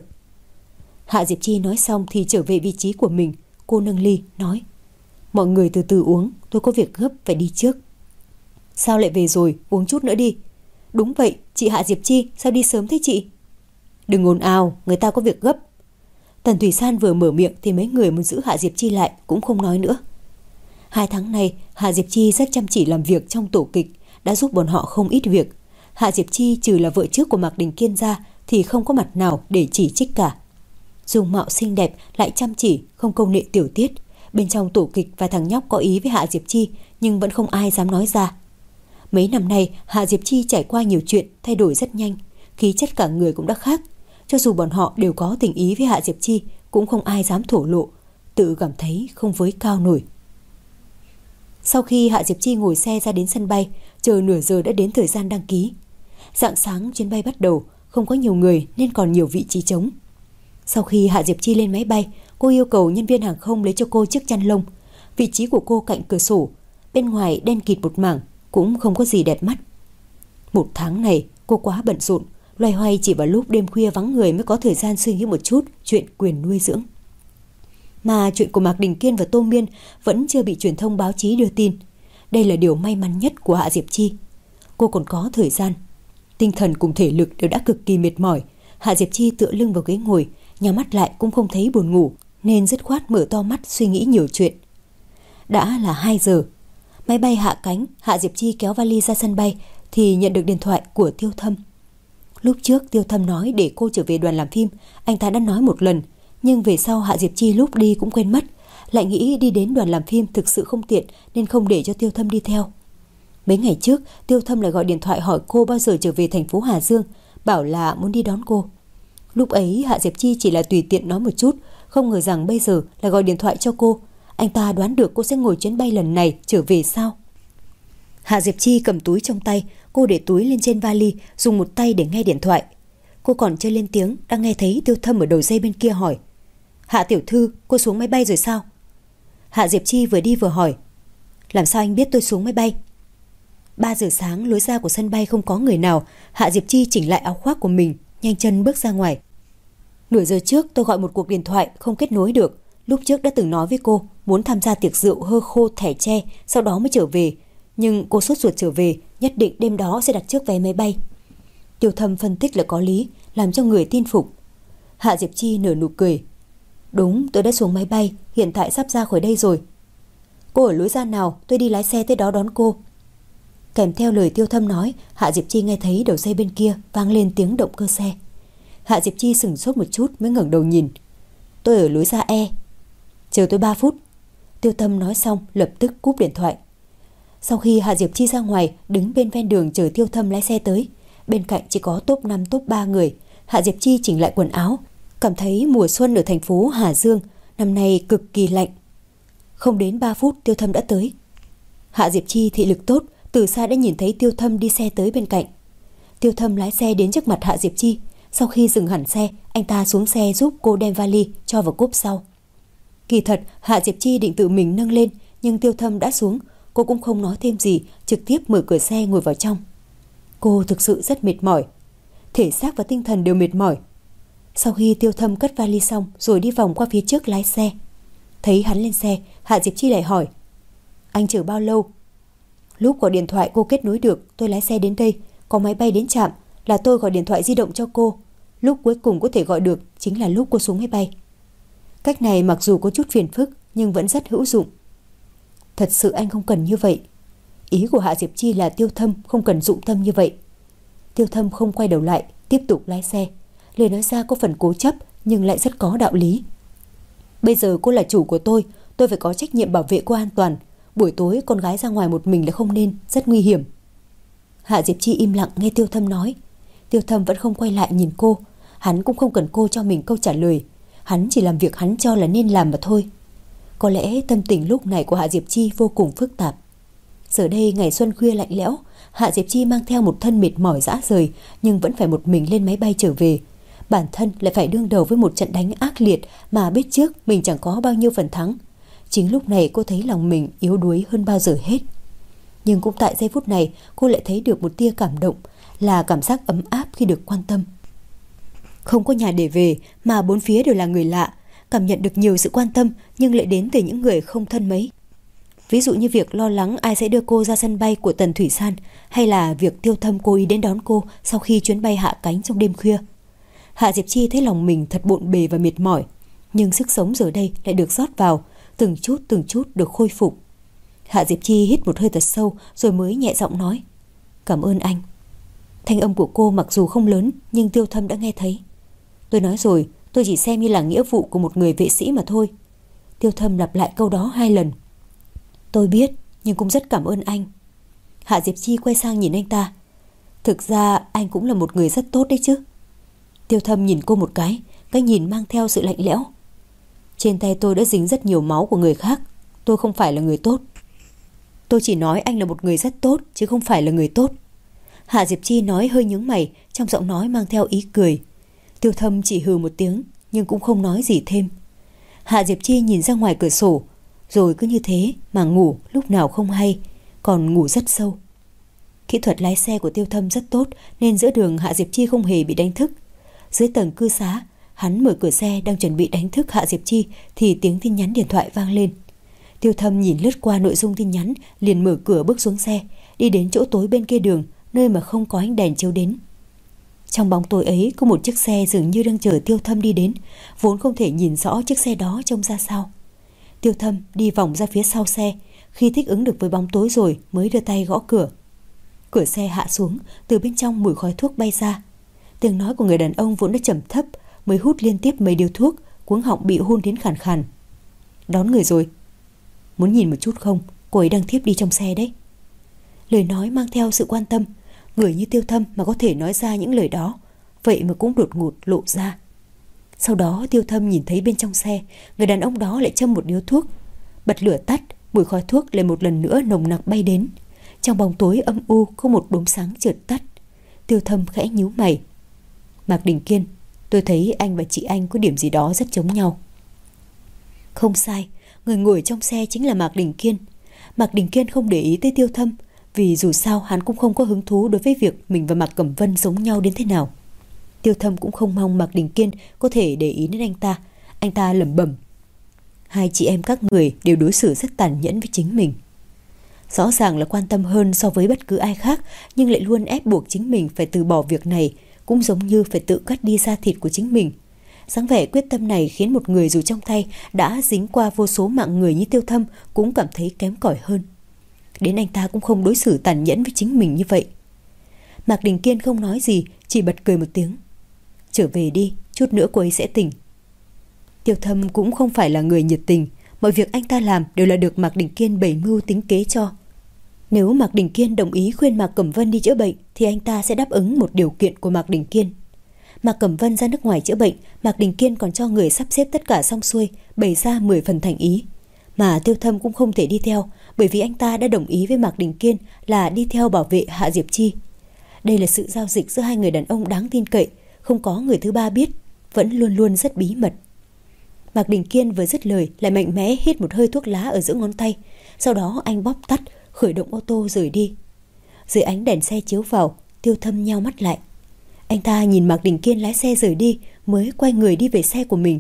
Hạ Diệp Chi nói xong thì trở về vị trí của mình. Cô nâng ly, nói, mọi người từ từ uống, tôi có việc gấp phải đi trước. Sao lại về rồi, uống chút nữa đi. Đúng vậy, chị Hạ Diệp Chi, sao đi sớm thế chị? Đừng ồn ào, người ta có việc gấp. Tần Thủy San vừa mở miệng thì mấy người muốn giữ Hạ Diệp Chi lại cũng không nói nữa. Hai tháng này, Hạ Diệp Chi rất chăm chỉ làm việc trong tổ kịch, đã giúp bọn họ không ít việc. Hạ Diệp Chi trừ là vợ trước của Mạc Đình Kiên ra thì không có mặt nào để chỉ trích cả. Dung mạo xinh đẹp lại chăm chỉ, không câu nệ tiểu tiết. Bên trong tổ kịch và thằng nhóc có ý với Hạ Diệp Chi, nhưng vẫn không ai dám nói ra. Mấy năm nay Hạ Diệp Chi trải qua nhiều chuyện, thay đổi rất nhanh, khí chất cả người cũng đã khác. Cho dù bọn họ đều có tình ý với Hạ Diệp Chi, cũng không ai dám thổ lộ, tự cảm thấy không với cao nổi. Sau khi Hạ Diệp Chi ngồi xe ra đến sân bay, chờ nửa giờ đã đến thời gian đăng ký. Rạng sáng chuyến bay bắt đầu, không có nhiều người nên còn nhiều vị trí trống. Sau khi Hạ Diệp Chi lên máy bay, cô yêu cầu nhân viên hàng không lấy cho cô chiếc chăn lông. Vị trí của cô cạnh cửa sổ, bên ngoài đen kịt một mảng, cũng không có gì đẹp mắt. Một tháng này cô quá bận rộn, loay hoay chỉ vào lúc đêm khuya vắng người mới có thời gian suy nghĩ một chút chuyện quyền nuôi dưỡng. Mà chuyện của Mạc Đình Kiên và Tô Miên vẫn chưa bị truyền thông báo chí đưa tin. Đây là điều may mắn nhất của Hạ Diệp Chi. Cô còn có thời gian. Tinh thần cùng thể lực đều đã cực kỳ mệt mỏi. Hạ Diệp Chi tựa lưng vào ghế ngồi, nhắm mắt lại cũng không thấy buồn ngủ, nên dứt khoát mở to mắt suy nghĩ nhiều chuyện. Đã là hai giờ. Máy bay hạ cánh, Hạ Diệp Chi kéo vali ra sân bay thì nhận được điện thoại của Tiêu Thâm. Lúc trước Tiêu Thâm nói để cô trở về đoàn làm phim, anh ta đã nói một lần, nhưng về sau Hạ Diệp Chi lúc đi cũng quên mất, lại nghĩ đi đến đoàn làm phim thực sự không tiện nên không để cho Tiêu Thâm đi theo. Mấy ngày trước, Tiêu Thâm lại gọi điện thoại hỏi cô bao giờ trở về thành phố Hà Dương, bảo là muốn đi đón cô. Lúc ấy Hạ Diệp Chi chỉ là tùy tiện nói một chút, không ngờ rằng bây giờ lại gọi điện thoại cho cô. Anh ta đoán được cô sẽ ngồi chuyến bay lần này trở về sao? Hạ Diệp Chi cầm túi trong tay, cô để túi lên trên vali, dùng một tay để nghe điện thoại. Cô còn chưa lên tiếng, đang nghe thấy Tiêu Thâm ở đầu dây bên kia hỏi: Hạ tiểu thư, cô xuống máy bay rồi sao? Hạ Diệp Chi vừa đi vừa hỏi: Làm sao anh biết tôi xuống máy bay? Ba giờ sáng, lối ra của sân bay không có người nào. Hạ Diệp Chi chỉnh lại áo khoác của mình, nhanh chân bước ra ngoài. Nửa giờ trước tôi gọi một cuộc điện thoại không kết nối được. Lúc trước đã từng nói với cô muốn tham gia tiệc rượu hơ khô thẻ tre, sau đó mới trở về. Nhưng cô sốt ruột trở về, nhất định đêm đó sẽ đặt trước vé máy bay. Tiêu Thâm phân tích là có lý, làm cho người tin phục. Hạ Diệp Chi nở nụ cười: Đúng, tôi đã xuống máy bay, hiện tại sắp ra khỏi đây rồi. Cô ở lối ra nào, tôi đi lái xe tới đó đón cô. Kèm theo lời Tiêu Thâm nói, Hạ Diệp Chi nghe thấy đầu dây bên kia vang lên tiếng động cơ xe. Hạ Diệp Chi sửng sốt một chút mới ngẩng đầu nhìn. Tôi ở lối ra E. Chờ tôi ba phút. Tiêu Thâm nói xong lập tức cúp điện thoại. Sau khi Hạ Diệp Chi ra ngoài, đứng bên ven đường chờ Tiêu Thâm lái xe tới. Bên cạnh chỉ có top năm top ba người. Hạ Diệp Chi chỉnh lại quần áo, cảm thấy mùa xuân ở thành phố Hà Dương năm nay cực kỳ lạnh. Không đến ba phút Tiêu Thâm đã tới. Hạ Diệp Chi thị lực tốt, từ xa đã nhìn thấy Tiêu Thâm đi xe tới bên cạnh. Tiêu Thâm lái xe đến trước mặt Hạ Diệp Chi. Sau khi dừng hẳn xe, anh ta xuống xe giúp cô đem vali cho vào cốp sau. Kỳ thật Hạ Diệp Chi định tự mình nâng lên, nhưng Tiêu Thâm đã xuống. Cô cũng không nói thêm gì, trực tiếp mở cửa xe ngồi vào trong. Cô thực sự rất mệt mỏi, thể xác và tinh thần đều mệt mỏi. Sau khi Tiêu Thâm cất vali xong rồi đi vòng qua phía trước lái xe. Thấy hắn lên xe, Hạ Diệp Chi lại hỏi: Anh chờ bao lâu? Lúc gọi điện thoại cô kết nối được, tôi lái xe đến đây. Có máy bay đến trạm là tôi gọi điện thoại di động cho cô. Lúc cuối cùng có thể gọi được chính là lúc cô xuống máy bay. Cách này mặc dù có chút phiền phức nhưng vẫn rất hữu dụng. Thật sự anh không cần như vậy. Ý của Hạ Diệp Chi là Tiêu Thâm không cần dụng tâm như vậy. Tiêu Thâm không quay đầu lại, tiếp tục lái xe. Lời nói ra có phần cố chấp nhưng lại rất có đạo lý. Bây giờ cô là chủ của tôi, tôi phải có trách nhiệm bảo vệ cô an toàn. Buổi tối con gái ra ngoài một mình là không nên, rất nguy hiểm. Hạ Diệp Chi im lặng nghe Tiêu Thâm nói. Tiêu Thâm vẫn không quay lại nhìn cô. Hắn cũng không cần cô cho mình câu trả lời. Hắn chỉ làm việc hắn cho là nên làm mà thôi. Có lẽ tâm tình lúc này của Hạ Diệp Chi vô cùng phức tạp. Giờ đây ngày xuân khuya lạnh lẽo, Hạ Diệp Chi mang theo một thân mệt mỏi rã rời, nhưng vẫn phải một mình lên máy bay trở về. Bản thân lại phải đương đầu với một trận đánh ác liệt mà biết trước mình chẳng có bao nhiêu phần thắng. Chính lúc này cô thấy lòng mình yếu đuối hơn bao giờ hết. Nhưng cũng tại giây phút này cô lại thấy được một tia cảm động, là cảm giác ấm áp khi được quan tâm. Không có nhà để về mà bốn phía đều là người lạ, cảm nhận được nhiều sự quan tâm nhưng lại đến từ những người không thân mấy. Ví dụ như việc lo lắng ai sẽ đưa cô ra sân bay của Tần Thủy San, hay là việc Tiêu Thâm cố ý đến đón cô sau khi chuyến bay hạ cánh trong đêm khuya. Hạ Diệp Chi thấy lòng mình thật bộn bề và mệt mỏi, nhưng sức sống giờ đây lại được rót vào, từng chút từng chút được khôi phục. Hạ Diệp Chi hít một hơi thật sâu rồi mới nhẹ giọng nói: Cảm ơn anh. Thanh âm của cô mặc dù không lớn nhưng Tiêu Thâm đã nghe thấy. Tôi nói rồi, tôi chỉ xem như là nghĩa vụ của một người vệ sĩ mà thôi. Tiêu Thâm lặp lại câu đó hai lần. Tôi biết, nhưng cũng rất cảm ơn anh. Hạ Diệp Chi quay sang nhìn anh ta. Thực ra anh cũng là một người rất tốt đấy chứ. Tiêu Thâm nhìn cô một cái, cái nhìn mang theo sự lạnh lẽo. Trên tay tôi đã dính rất nhiều máu của người khác. Tôi không phải là người tốt. Tôi chỉ nói anh là một người rất tốt, chứ không phải là người tốt. Hạ Diệp Chi nói hơi nhướng mày, trong giọng nói mang theo ý cười. Tiêu Thâm chỉ hừ một tiếng, nhưng cũng không nói gì thêm. Hạ Diệp Chi nhìn ra ngoài cửa sổ, rồi cứ như thế mà ngủ lúc nào không hay, còn ngủ rất sâu. Kỹ thuật lái xe của Tiêu Thâm rất tốt, nên giữa đường Hạ Diệp Chi không hề bị đánh thức. Dưới tầng cư xá, hắn mở cửa xe đang chuẩn bị đánh thức Hạ Diệp Chi thì tiếng tin nhắn điện thoại vang lên. Tiêu Thâm nhìn lướt qua nội dung tin nhắn, liền mở cửa bước xuống xe, đi đến chỗ tối bên kia đường, nơi mà không có ánh đèn chiếu đến. Trong bóng tối ấy có một chiếc xe dường như đang chờ Tiêu Thâm đi đến, vốn không thể nhìn rõ chiếc xe đó trông ra sao. Tiêu Thâm đi vòng ra phía sau xe, khi thích ứng được với bóng tối rồi mới đưa tay gõ cửa. Cửa xe hạ xuống, từ bên trong mùi khói thuốc bay ra. Tiếng nói của người đàn ông vốn đã trầm thấp, mới hút liên tiếp mấy điếu thuốc, cuống họng bị hôn đến khàn khàn. Đón người rồi. Muốn nhìn một chút không? Cô ấy đang thiếp đi trong xe đấy. Lời nói mang theo sự quan tâm. Người như Tiêu Thâm mà có thể nói ra những lời đó, vậy mà cũng đột ngột lộ ra. Sau đó Tiêu Thâm nhìn thấy bên trong xe, người đàn ông đó lại châm một điếu thuốc. Bật lửa tắt, mùi khói thuốc lại một lần nữa nồng nặc bay đến. Trong bóng tối âm u có một đốm sáng chợt tắt. Tiêu Thâm khẽ nhíu mày. Mạc Đình Kiên, tôi thấy anh và chị anh có điểm gì đó rất giống nhau. Không sai, người ngồi trong xe chính là Mạc Đình Kiên. Mạc Đình Kiên không để ý tới Tiêu Thâm, vì dù sao hắn cũng không có hứng thú đối với việc mình và Mạc Cẩm Vân giống nhau đến thế nào. Tiêu Thâm cũng không mong Mạc Đình Kiên có thể để ý đến anh ta. Anh ta lẩm bẩm. Hai chị em các người đều đối xử rất tàn nhẫn với chính mình. Rõ ràng là quan tâm hơn so với bất cứ ai khác, nhưng lại luôn ép buộc chính mình phải từ bỏ việc này, cũng giống như phải tự cắt đi da thịt của chính mình. Dáng vẻ quyết tâm này khiến một người dù trong tay đã dính qua vô số mạng người như Tiêu Thâm cũng cảm thấy kém cỏi hơn. Đến anh ta cũng không đối xử tàn nhẫn với chính mình như vậy. Mạc Đình Kiên không nói gì, chỉ bật cười một tiếng. Trở về đi, chút nữa cô ấy sẽ tỉnh. Tiêu Thâm cũng không phải là người nhiệt tình, mọi việc anh ta làm đều là được Mạc Đình Kiên bày mưu tính kế cho. Nếu Mạc Đình Kiên đồng ý khuyên Mạc Cẩm Vân đi chữa bệnh thì anh ta sẽ đáp ứng một điều kiện của Mạc Đình Kiên. Mạc Cẩm Vân ra nước ngoài chữa bệnh, Mạc Đình Kiên còn cho người sắp xếp tất cả xong xuôi, bày ra mười phần thành ý. Mà Tiêu Thâm cũng không thể đi theo, bởi vì anh ta đã đồng ý với Mạc Đình Kiên là đi theo bảo vệ Hạ Diệp Chi. Đây là sự giao dịch giữa hai người đàn ông đáng tin cậy, không có người thứ ba biết, vẫn luôn luôn rất bí mật. Mạc Đình Kiên vừa dứt lời lại mạnh mẽ hít một hơi thuốc lá ở giữa ngón tay, sau đó anh bóp tắt, khởi động ô tô rời đi. Dưới ánh đèn xe chiếu vào, Tiêu Thâm nheo mắt lại. Anh ta nhìn Mạc Đình Kiên lái xe rời đi, mới quay người đi về xe của mình.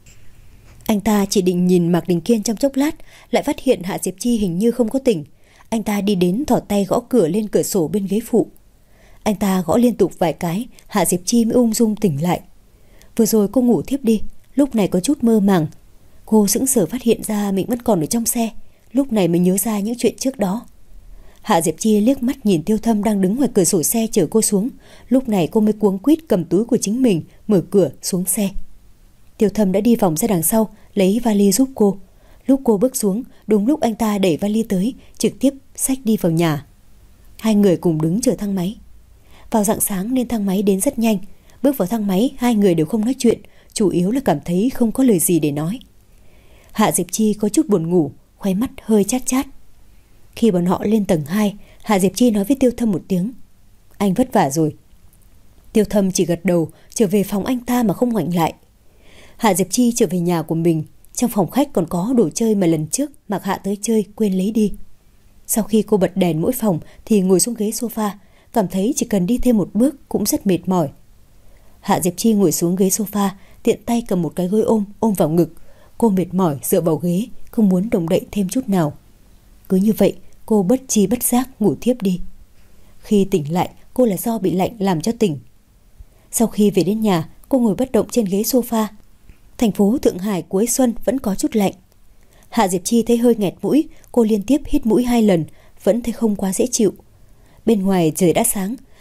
Anh ta chỉ định nhìn Mạc Đình Kiên trong chốc lát, lại phát hiện Hạ Diệp Chi hình như không có tỉnh. Anh ta đi đến thò tay gõ cửa lên cửa sổ bên ghế phụ. Anh ta gõ liên tục vài cái, Hạ Diệp Chi mới ung dung tỉnh lại. Vừa rồi cô ngủ thiếp đi, lúc này có chút mơ màng. Cô sững sờ phát hiện ra mình vẫn còn ở trong xe, lúc này mới nhớ ra những chuyện trước đó. Hạ Diệp Chi liếc mắt nhìn Tiêu Thâm đang đứng ngoài cửa sổ xe chở cô xuống. Lúc này cô mới cuống quýt cầm túi của chính mình, mở cửa xuống xe. Tiêu Thâm đã đi vòng ra đằng sau, lấy vali giúp cô. Lúc cô bước xuống, đúng lúc anh ta đẩy vali tới, trực tiếp xách đi vào nhà. Hai người cùng đứng chờ thang máy. Vào rạng sáng nên thang máy đến rất nhanh. Bước vào thang máy, hai người đều không nói chuyện, chủ yếu là cảm thấy không có lời gì để nói. Hạ Diệp Chi có chút buồn ngủ, khóe mắt hơi chát chát. Khi bọn họ lên tầng hai, Hạ Diệp Chi nói với Tiêu Thâm một tiếng. Anh vất vả rồi. Tiêu Thâm chỉ gật đầu, trở về phòng anh ta mà không ngoảnh lại. Hạ Diệp Chi trở về nhà của mình. Trong phòng khách còn có đồ chơi mà lần trước Mạc Hạ tới chơi quên lấy đi. Sau khi cô bật đèn mỗi phòng thì ngồi xuống ghế sofa, cảm thấy chỉ cần đi thêm một bước cũng rất mệt mỏi. Hạ Diệp Chi ngồi xuống ghế sofa, tiện tay cầm một cái gối ôm ôm vào ngực. Cô mệt mỏi dựa vào ghế, không muốn động đậy thêm chút nào. Cứ như vậy cô bất chi bất giác ngủ thiếp đi. Khi tỉnh lại, cô là do bị lạnh làm cho tỉnh. Sau khi về đến nhà, cô ngồi bất động trên ghế sofa. Thành phố Thượng Hải cuối xuân vẫn có chút lạnh. Hạ Diệp Chi thấy hơi nghẹt mũi, cô liên tiếp hít mũi hai lần, vẫn thấy không quá dễ chịu. Bên ngoài trời đã sáng,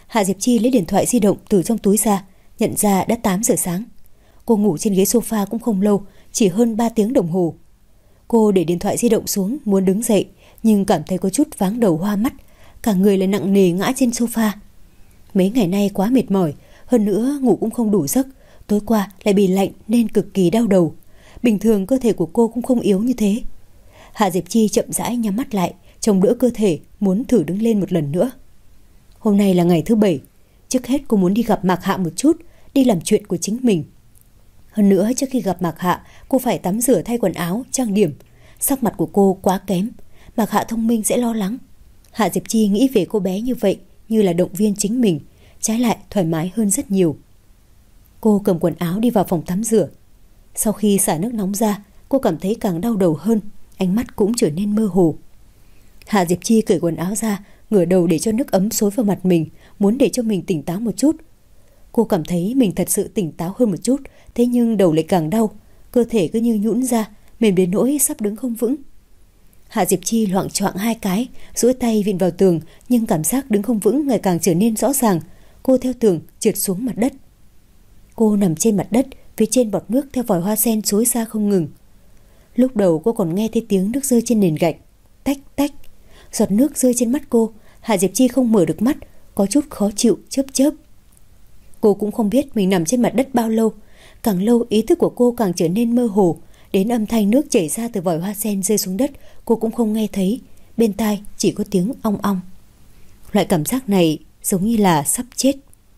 Hạ Diệp Chi lấy điện thoại di động từ trong túi ra, nhận ra đã tám giờ sáng. Cô ngủ trên ghế sofa cũng không lâu, chỉ hơn ba tiếng đồng hồ. Cô để điện thoại di động xuống muốn đứng dậy, nhưng cảm thấy có chút váng đầu hoa mắt, cả người lại nặng nề ngã trên sofa. Mấy ngày nay quá mệt mỏi, hơn nữa ngủ cũng không đủ giấc, tối qua lại bị lạnh nên cực kỳ đau đầu. Bình thường cơ thể của cô cũng không yếu như thế. Hạ Diệp Chi chậm rãi nhắm mắt lại, trông đỡ cơ thể, muốn thử đứng lên một lần nữa. Hôm nay là ngày thứ bảy, trước hết cô muốn đi gặp Mạc Hạ một chút, đi làm chuyện của chính mình. Hơn nữa trước khi gặp Mạc Hạ, cô phải tắm rửa thay quần áo, trang điểm. Sắc mặt của cô quá kém, Mạc Hạ thông minh sẽ lo lắng. Hạ Diệp Chi nghĩ về cô bé như vậy như là động viên chính mình, trái lại thoải mái hơn rất nhiều. Cô cầm quần áo đi vào phòng tắm rửa. Sau khi xả nước nóng ra, cô cảm thấy càng đau đầu hơn, ánh mắt cũng trở nên mơ hồ. Hạ Diệp Chi cởi quần áo ra, ngửa đầu để cho nước ấm xối vào mặt mình, muốn để cho mình tỉnh táo một chút. Cô cảm thấy mình thật sự tỉnh táo hơn một chút, thế nhưng đầu lại càng đau, cơ thể cứ như nhũn ra, mềm đến nỗi sắp đứng không vững. Hạ Diệp Chi loạng choạng hai cái, duỗi tay vịn vào tường, nhưng cảm giác đứng không vững ngày càng trở nên rõ ràng. Cô theo tường trượt xuống mặt đất. Cô nằm trên mặt đất, phía trên bọt nước theo vòi hoa sen xối ra không ngừng. Lúc đầu cô còn nghe thấy tiếng nước rơi trên nền gạch, tách tách. Giọt nước rơi trên mắt cô, Hạ Diệp Chi không mở được mắt, có chút khó chịu, chớp chớp. Cô cũng không biết mình nằm trên mặt đất bao lâu, càng lâu ý thức của cô càng trở nên mơ hồ, đến âm thanh nước chảy ra từ vòi hoa sen rơi xuống đất cô cũng không nghe thấy, bên tai chỉ có tiếng ong ong. Loại cảm giác này giống như là sắp chết.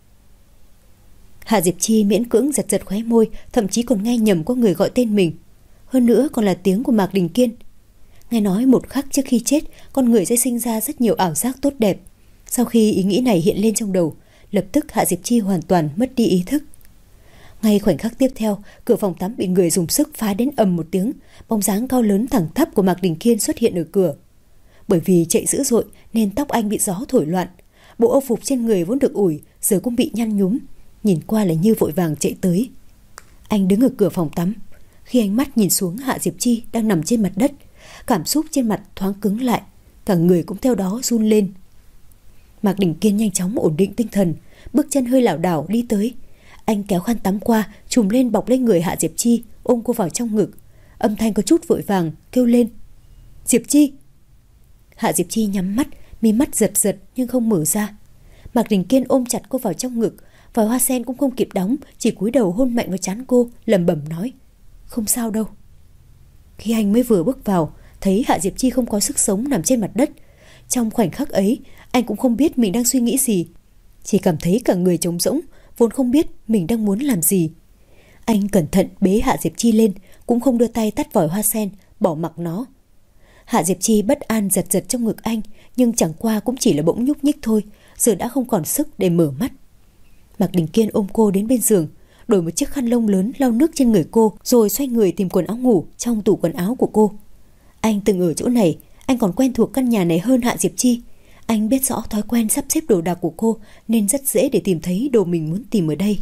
Hạ Diệp Chi miễn cưỡng giật giật khóe môi, thậm chí còn nghe nhầm có người gọi tên mình, hơn nữa còn là tiếng của Mạc Đình Kiên. Nghe nói một khắc trước khi chết, con người sẽ sinh ra rất nhiều ảo giác tốt đẹp. Sau khi ý nghĩ này hiện lên trong đầu, lập tức Hạ Diệp Chi hoàn toàn mất đi ý thức. Ngay khoảnh khắc tiếp theo, cửa phòng tắm bị người dùng sức phá đến ầm một tiếng, bóng dáng cao lớn thẳng thắp của Mạc Đình Kiên xuất hiện ở cửa. Bởi vì chạy dữ dội nên tóc anh bị gió thổi loạn, bộ âu phục trên người vốn được ủi giờ cũng bị nhăn nhúm, nhìn qua là như vội vàng chạy tới. Anh đứng ở cửa phòng tắm, khi ánh mắt nhìn xuống Hạ Diệp Chi đang nằm trên mặt đất, cảm xúc trên mặt thoáng cứng lại, cả người cũng theo đó run lên. Mạc Đình Kiên nhanh chóng ổn định tinh thần, bước chân hơi lảo đảo đi tới. Anh kéo khăn tắm qua, trùm lên bọc lên người Hạ Diệp Chi, ôm cô vào trong ngực. Âm thanh có chút vội vàng, kêu lên: Diệp Chi! Hạ Diệp Chi nhắm mắt, mí mắt giật giật nhưng không mở ra. Mạc Đình Kiên ôm chặt cô vào trong ngực, vòi hoa sen cũng không kịp đóng, chỉ cúi đầu hôn mạnh vào trán cô, lẩm bẩm nói: Không sao đâu. Khi anh mới vừa bước vào, thấy Hạ Diệp Chi không có sức sống nằm trên mặt đất. Trong khoảnh khắc ấy, anh cũng không biết mình đang suy nghĩ gì, chỉ cảm thấy cả người trống rỗng, vốn không biết mình đang muốn làm gì. Anh cẩn thận bế Hạ Diệp Chi lên, cũng không đưa tay tắt vòi hoa sen, bỏ mặc nó. Hạ Diệp Chi bất an giật giật trong ngực anh, nhưng chẳng qua cũng chỉ là bỗng nhúc nhích thôi, giờ đã không còn sức để mở mắt. Mạc Đình Kiên ôm cô đến bên giường, đổi một chiếc khăn lông lớn lau nước trên người cô, rồi xoay người tìm quần áo ngủ trong tủ quần áo của cô. Anh từng ở chỗ này, anh còn quen thuộc căn nhà này hơn Hạ Diệp Chi. Anh biết rõ thói quen sắp xếp đồ đạc của cô, nên rất dễ để tìm thấy đồ mình muốn tìm ở đây.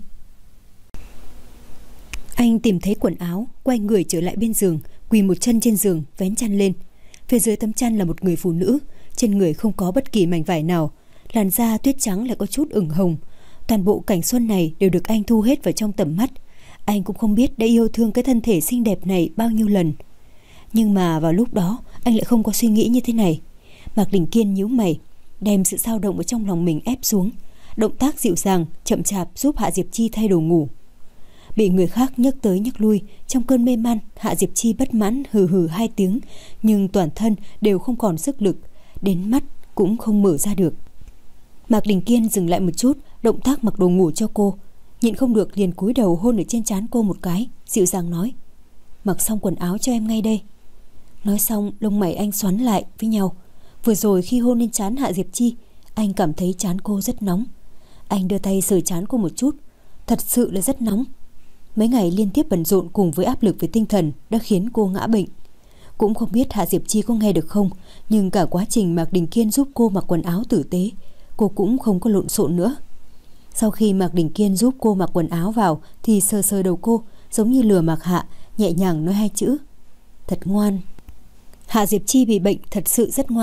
Anh tìm thấy quần áo, quay người trở lại bên giường, quỳ một chân trên giường, vén chăn lên. Phía dưới tấm chăn là một người phụ nữ, trên người không có bất kỳ mảnh vải nào, làn da tuyết trắng lại có chút ửng hồng. Toàn bộ cảnh xuân này đều được anh thu hết vào trong tầm mắt. Anh cũng không biết đã yêu thương cái thân thể xinh đẹp này bao nhiêu lần. Nhưng mà vào lúc đó anh lại không có suy nghĩ như thế này. Mạc Đình Kiên nhíu mày, đem sự dao động ở trong lòng mình ép xuống, động tác dịu dàng chậm chạp giúp Hạ Diệp Chi thay đồ ngủ. Bị người khác nhấc tới nhấc lui, trong cơn mê man, Hạ Diệp Chi bất mãn hừ hừ hai tiếng, nhưng toàn thân đều không còn sức lực, đến mắt cũng không mở ra được. Mạc Đình Kiên dừng lại một chút, động tác mặc đồ ngủ cho cô, nhịn không được liền cúi đầu hôn ở trên trán cô một cái, dịu dàng nói: Mặc xong quần áo cho em ngay đây. Nói xong, lông mày anh xoắn lại với nhau. Vừa rồi khi hôn lên trán Hạ Diệp Chi, anh cảm thấy trán cô rất nóng. Anh đưa tay sờ trán cô một chút, thật sự là rất nóng. Mấy ngày liên tiếp bận rộn cùng với áp lực về tinh thần đã khiến cô ngã bệnh. Cũng không biết Hạ Diệp Chi có nghe được không, nhưng cả quá trình Mạc Đình Kiên giúp cô mặc quần áo tử tế, cô cũng không có lộn xộn nữa. Sau khi Mạc Đình Kiên giúp cô mặc quần áo vào thì sờ sờ đầu cô, giống như lừa Mạc Hạ, nhẹ nhàng nói hai chữ: Thật ngoan. Hạ Diệp Chi bị bệnh thật sự rất ngoan,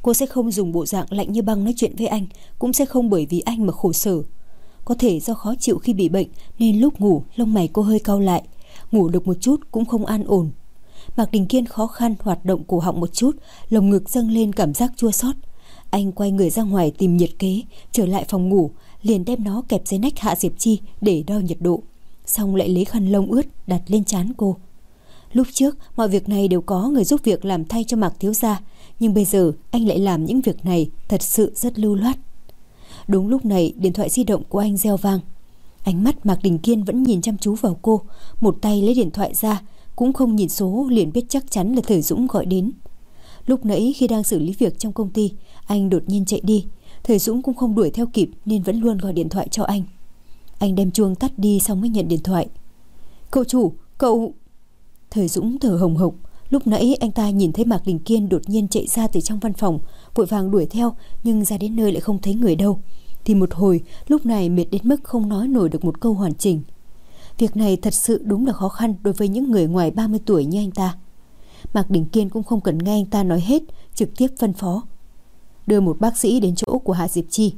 Cô sẽ không dùng bộ dạng lạnh như băng nói chuyện với anh, cũng sẽ không bởi vì anh mà khổ sở. Có thể do khó chịu khi bị bệnh nên lúc ngủ lông mày cô hơi cau lại, ngủ được một chút cũng không an ổn. Mạc Đình Kiên khó khăn hoạt động cổ họng một chút, lồng ngực dâng lên cảm giác chua xót. Anh quay người ra ngoài tìm nhiệt kế, trở lại phòng ngủ, liền đem nó kẹp dưới nách Hạ Diệp Chi để đo nhiệt độ, xong lại lấy khăn lông ướt đặt lên trán cô. Lúc trước mọi việc này đều có người giúp việc làm thay cho Mạc thiếu gia, nhưng bây giờ anh lại làm những việc này thật sự rất lưu loát. Đúng lúc này điện thoại di động của anh reo vang. Ánh mắt Mạc Đình Kiên vẫn nhìn chăm chú vào cô, một tay lấy điện thoại ra, cũng không nhìn số liền biết chắc chắn là Thời Dũng gọi đến. Lúc nãy khi đang xử lý việc trong công ty, anh đột nhiên chạy đi, Thời Dũng cũng không đuổi theo kịp nên vẫn luôn gọi điện thoại cho anh. Anh đem chuông tắt đi xong mới nhận điện thoại. Cậu chủ, cậu... Thời Dũng thở hồng hộc. Lúc nãy anh ta nhìn thấy Mạc Đình Kiên đột nhiên chạy ra từ trong văn phòng, vội vàng đuổi theo, nhưng ra đến nơi lại không thấy người đâu. Thì một hồi, lúc này mệt đến mức không nói nổi được một câu hoàn chỉnh. Việc này thật sự đúng là khó khăn đối với những người ngoài ba mươi tuổi như anh ta. Mạc Đình Kiên cũng không cần nghe anh ta nói hết, trực tiếp phân phó. Đưa một bác sĩ đến chỗ của Hạ Diệp Chi.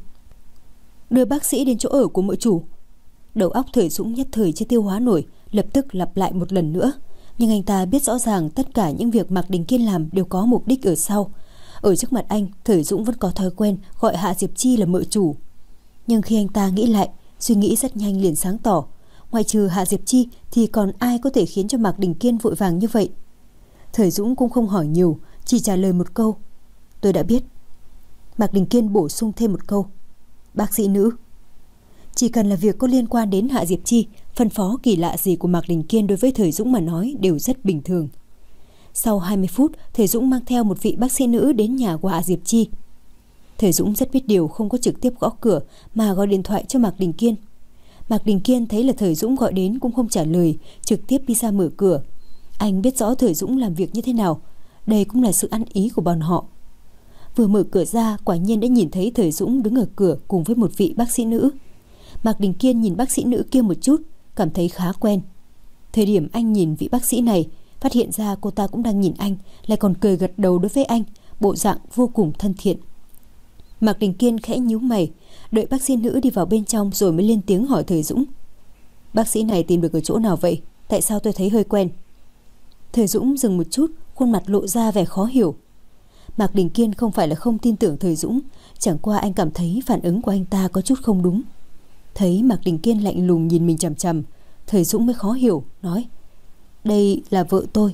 Đưa bác sĩ đến chỗ ở của mợ chủ. Đầu óc Thời Dũng nhất thời chưa tiêu hóa nổi, lập tức lặp lại một lần nữa. Nhưng anh ta biết rõ ràng tất cả những việc Mạc Đình Kiên làm đều có mục đích ở sau. Ở trước mặt anh, Thời Dũng vẫn có thói quen gọi Hạ Diệp Chi là mợ chủ. Nhưng khi anh ta nghĩ lại, suy nghĩ rất nhanh liền sáng tỏ. Ngoại trừ Hạ Diệp Chi thì còn ai có thể khiến cho Mạc Đình Kiên vội vàng như vậy? Thời Dũng cũng không hỏi nhiều, chỉ trả lời một câu. Tôi đã biết. Mạc Đình Kiên bổ sung thêm một câu. Bác sĩ nữ. Chỉ cần là việc có liên quan đến Hạ Diệp Chi, phân phó kỳ lạ gì của Mạc Đình Kiên đối với Thời Dũng mà nói đều rất bình thường. Sau hai mươi phút, Thời Dũng mang theo một vị bác sĩ nữ đến nhà của Hạ Diệp Chi. Thời Dũng rất biết điều, không có trực tiếp gõ cửa mà gọi điện thoại cho Mạc Đình Kiên. Mạc Đình Kiên thấy là Thời Dũng gọi đến cũng không trả lời, trực tiếp đi ra mở cửa. Anh biết rõ Thời Dũng làm việc như thế nào, đây cũng là sự ăn ý của bọn họ. Vừa mở cửa ra, quả nhiên đã nhìn thấy Thời Dũng đứng ở cửa cùng với một vị bác sĩ nữ. Mạc Đình Kiên nhìn bác sĩ nữ kia một chút, cảm thấy khá quen. Thời điểm anh nhìn vị bác sĩ này, phát hiện ra cô ta cũng đang nhìn anh, lại còn cười gật đầu đối với anh, bộ dạng vô cùng thân thiện. Mạc Đình Kiên khẽ nhíu mày, đợi bác sĩ nữ đi vào bên trong rồi mới lên tiếng hỏi Thời Dũng. Bác sĩ này tìm được ở chỗ nào vậy? Tại sao tôi thấy hơi quen? Thời Dũng dừng một chút, khuôn mặt lộ ra vẻ khó hiểu. Mạc Đình Kiên không phải là không tin tưởng Thời Dũng, chẳng qua anh cảm thấy phản ứng của anh ta có chút không đúng. Thấy Mạc Đình Kiên lạnh lùng nhìn mình chằm chằm, Thời Dũng mới khó hiểu, nói. Đây là vợ tôi.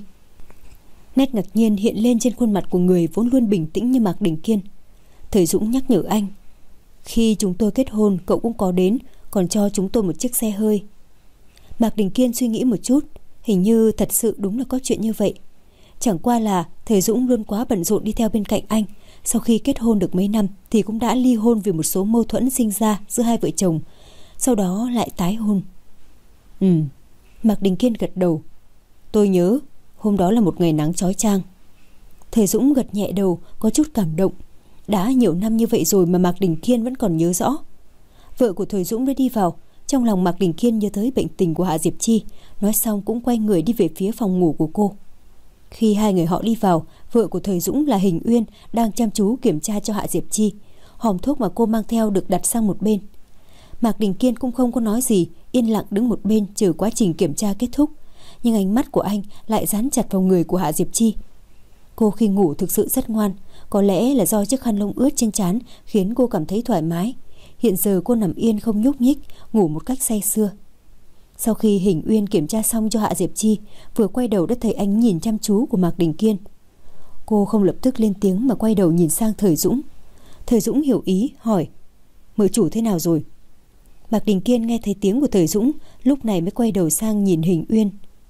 Nét ngạc nhiên hiện lên trên khuôn mặt của người vốn luôn bình tĩnh như Mạc Đình Kiên. Thời Dũng nhắc nhở anh. Khi chúng tôi kết hôn, cậu cũng có đến, còn cho chúng tôi một chiếc xe hơi. Mạc Đình Kiên suy nghĩ một chút, hình như thật sự đúng là có chuyện như vậy. Chẳng qua là Thời Dũng luôn quá bận rộn đi theo bên cạnh anh. Sau khi kết hôn được mấy năm thì cũng đã ly hôn vì một số mâu thuẫn sinh ra giữa hai vợ chồng, sau đó lại tái hôn. Ừ, Mạc Đình Kiên gật đầu. Tôi nhớ, hôm đó là một ngày nắng chói chang. Thời Dũng gật nhẹ đầu, có chút cảm động. Đã nhiều năm như vậy rồi mà Mạc Đình Kiên vẫn còn nhớ rõ. Vợ của Thời Dũng đã đi vào, trong lòng Mạc Đình Kiên nhớ tới bệnh tình của Hạ Diệp Chi, nói xong cũng quay người đi về phía phòng ngủ của cô. Khi hai người họ đi vào, vợ của Thời Dũng là Hình Uyên đang chăm chú kiểm tra cho Hạ Diệp Chi. Hòm thuốc mà cô mang theo được đặt sang một bên. Mạc Đình Kiên cũng không có nói gì, yên lặng đứng một bên chờ quá trình kiểm tra kết thúc. Nhưng ánh mắt của anh lại dán chặt vào người của Hạ Diệp Chi. Cô khi ngủ thực sự rất ngoan, có lẽ là do chiếc khăn lông ướt trên trán khiến cô cảm thấy thoải mái. Hiện giờ cô nằm yên không nhúc nhích, ngủ một cách say sưa. Sau khi Hình Uyên kiểm tra xong cho Hạ Diệp Chi, vừa quay đầu đã thấy ánh nhìn chăm chú của Mạc Đình Kiên. Cô không lập tức lên tiếng mà quay đầu nhìn sang Thời Dũng. Thời Dũng hiểu ý, hỏi. Mợ chủ thế nào rồi? Mạc Đình Kiên nghe thấy tiếng của Thời Dũng, lúc này mới quay đầu sang nhìn Hình Uyên.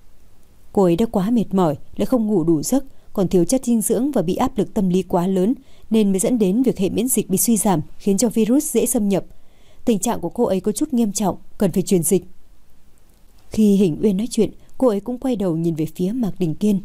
Cô ấy đã quá mệt mỏi, lại không ngủ đủ giấc, còn thiếu chất dinh dưỡng và bị áp lực tâm lý quá lớn, nên mới dẫn đến việc hệ miễn dịch bị suy giảm, khiến cho virus dễ xâm nhập. Tình trạng của cô ấy có chút nghiêm trọng, cần phải truyền dịch. Khi Hình Uyên nói chuyện, cô ấy cũng quay đầu nhìn về phía Mạc Đình Kiên.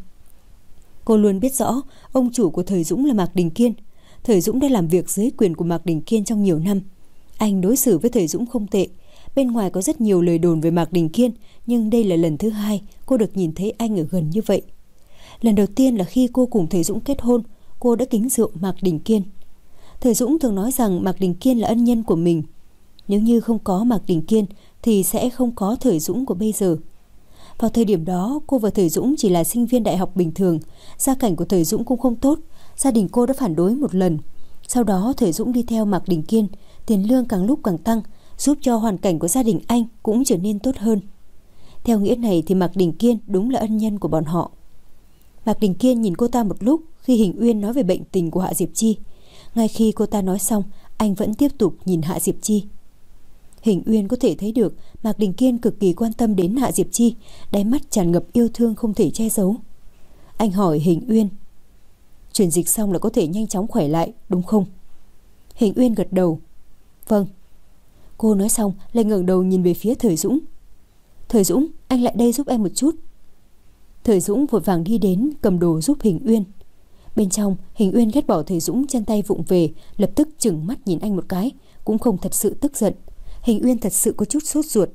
Cô luôn biết rõ ông chủ của Thời Dũng là Mạc Đình Kiên. Thời Dũng đã làm việc dưới quyền của Mạc Đình Kiên trong nhiều năm. Anh đối xử với Thời Dũng không tệ. Bên ngoài có rất nhiều lời đồn về Mạc Đình Kiên, nhưng đây là lần thứ hai cô được nhìn thấy anh ở gần như vậy. Lần đầu tiên là khi cô cùng Thời Dũng kết hôn, cô đã kính rượu Mạc Đình Kiên. Thời Dũng thường nói rằng Mạc Đình Kiên là ân nhân của mình. Nếu như không có Mạc Đình Kiên thì sẽ không có Thời Dũng của bây giờ. Vào thời điểm đó, cô và Thời Dũng chỉ là sinh viên đại học bình thường. Gia cảnh của Thời Dũng cũng không tốt. Gia đình cô đã phản đối một lần. Sau đó Thời Dũng đi theo Mạc Đình Kiên. Tiền lương càng lúc càng tăng, giúp cho hoàn cảnh của gia đình anh cũng trở nên tốt hơn. Theo nghĩa này thì Mạc Đình Kiên đúng là ân nhân của bọn họ. Mạc Đình Kiên nhìn cô ta một lúc khi Hình Uyên nói về bệnh tình của Hạ Diệp Chi. Ngay khi cô ta nói xong, anh vẫn tiếp tục nhìn Hạ Diệp Chi. Hình Uyên có thể thấy được Mạc Đình Kiên cực kỳ quan tâm đến Hạ Diệp Chi, đáy mắt tràn ngập yêu thương không thể che giấu. Anh hỏi Hình Uyên, chuyển dịch xong là có thể nhanh chóng khỏe lại đúng không? Hình Uyên gật đầu. Vâng. Cô nói xong lại ngẩng đầu nhìn về phía Thời Dũng. Thời Dũng, anh lại đây giúp em một chút. Thời Dũng vội vàng đi đến cầm đồ giúp Hình Uyên. Bên trong, Hình Uyên ghét bỏ Thời Dũng chân tay vụng về, lập tức trừng mắt nhìn anh một cái, cũng không thật sự tức giận. Hình Uyên thật sự có chút sốt ruột.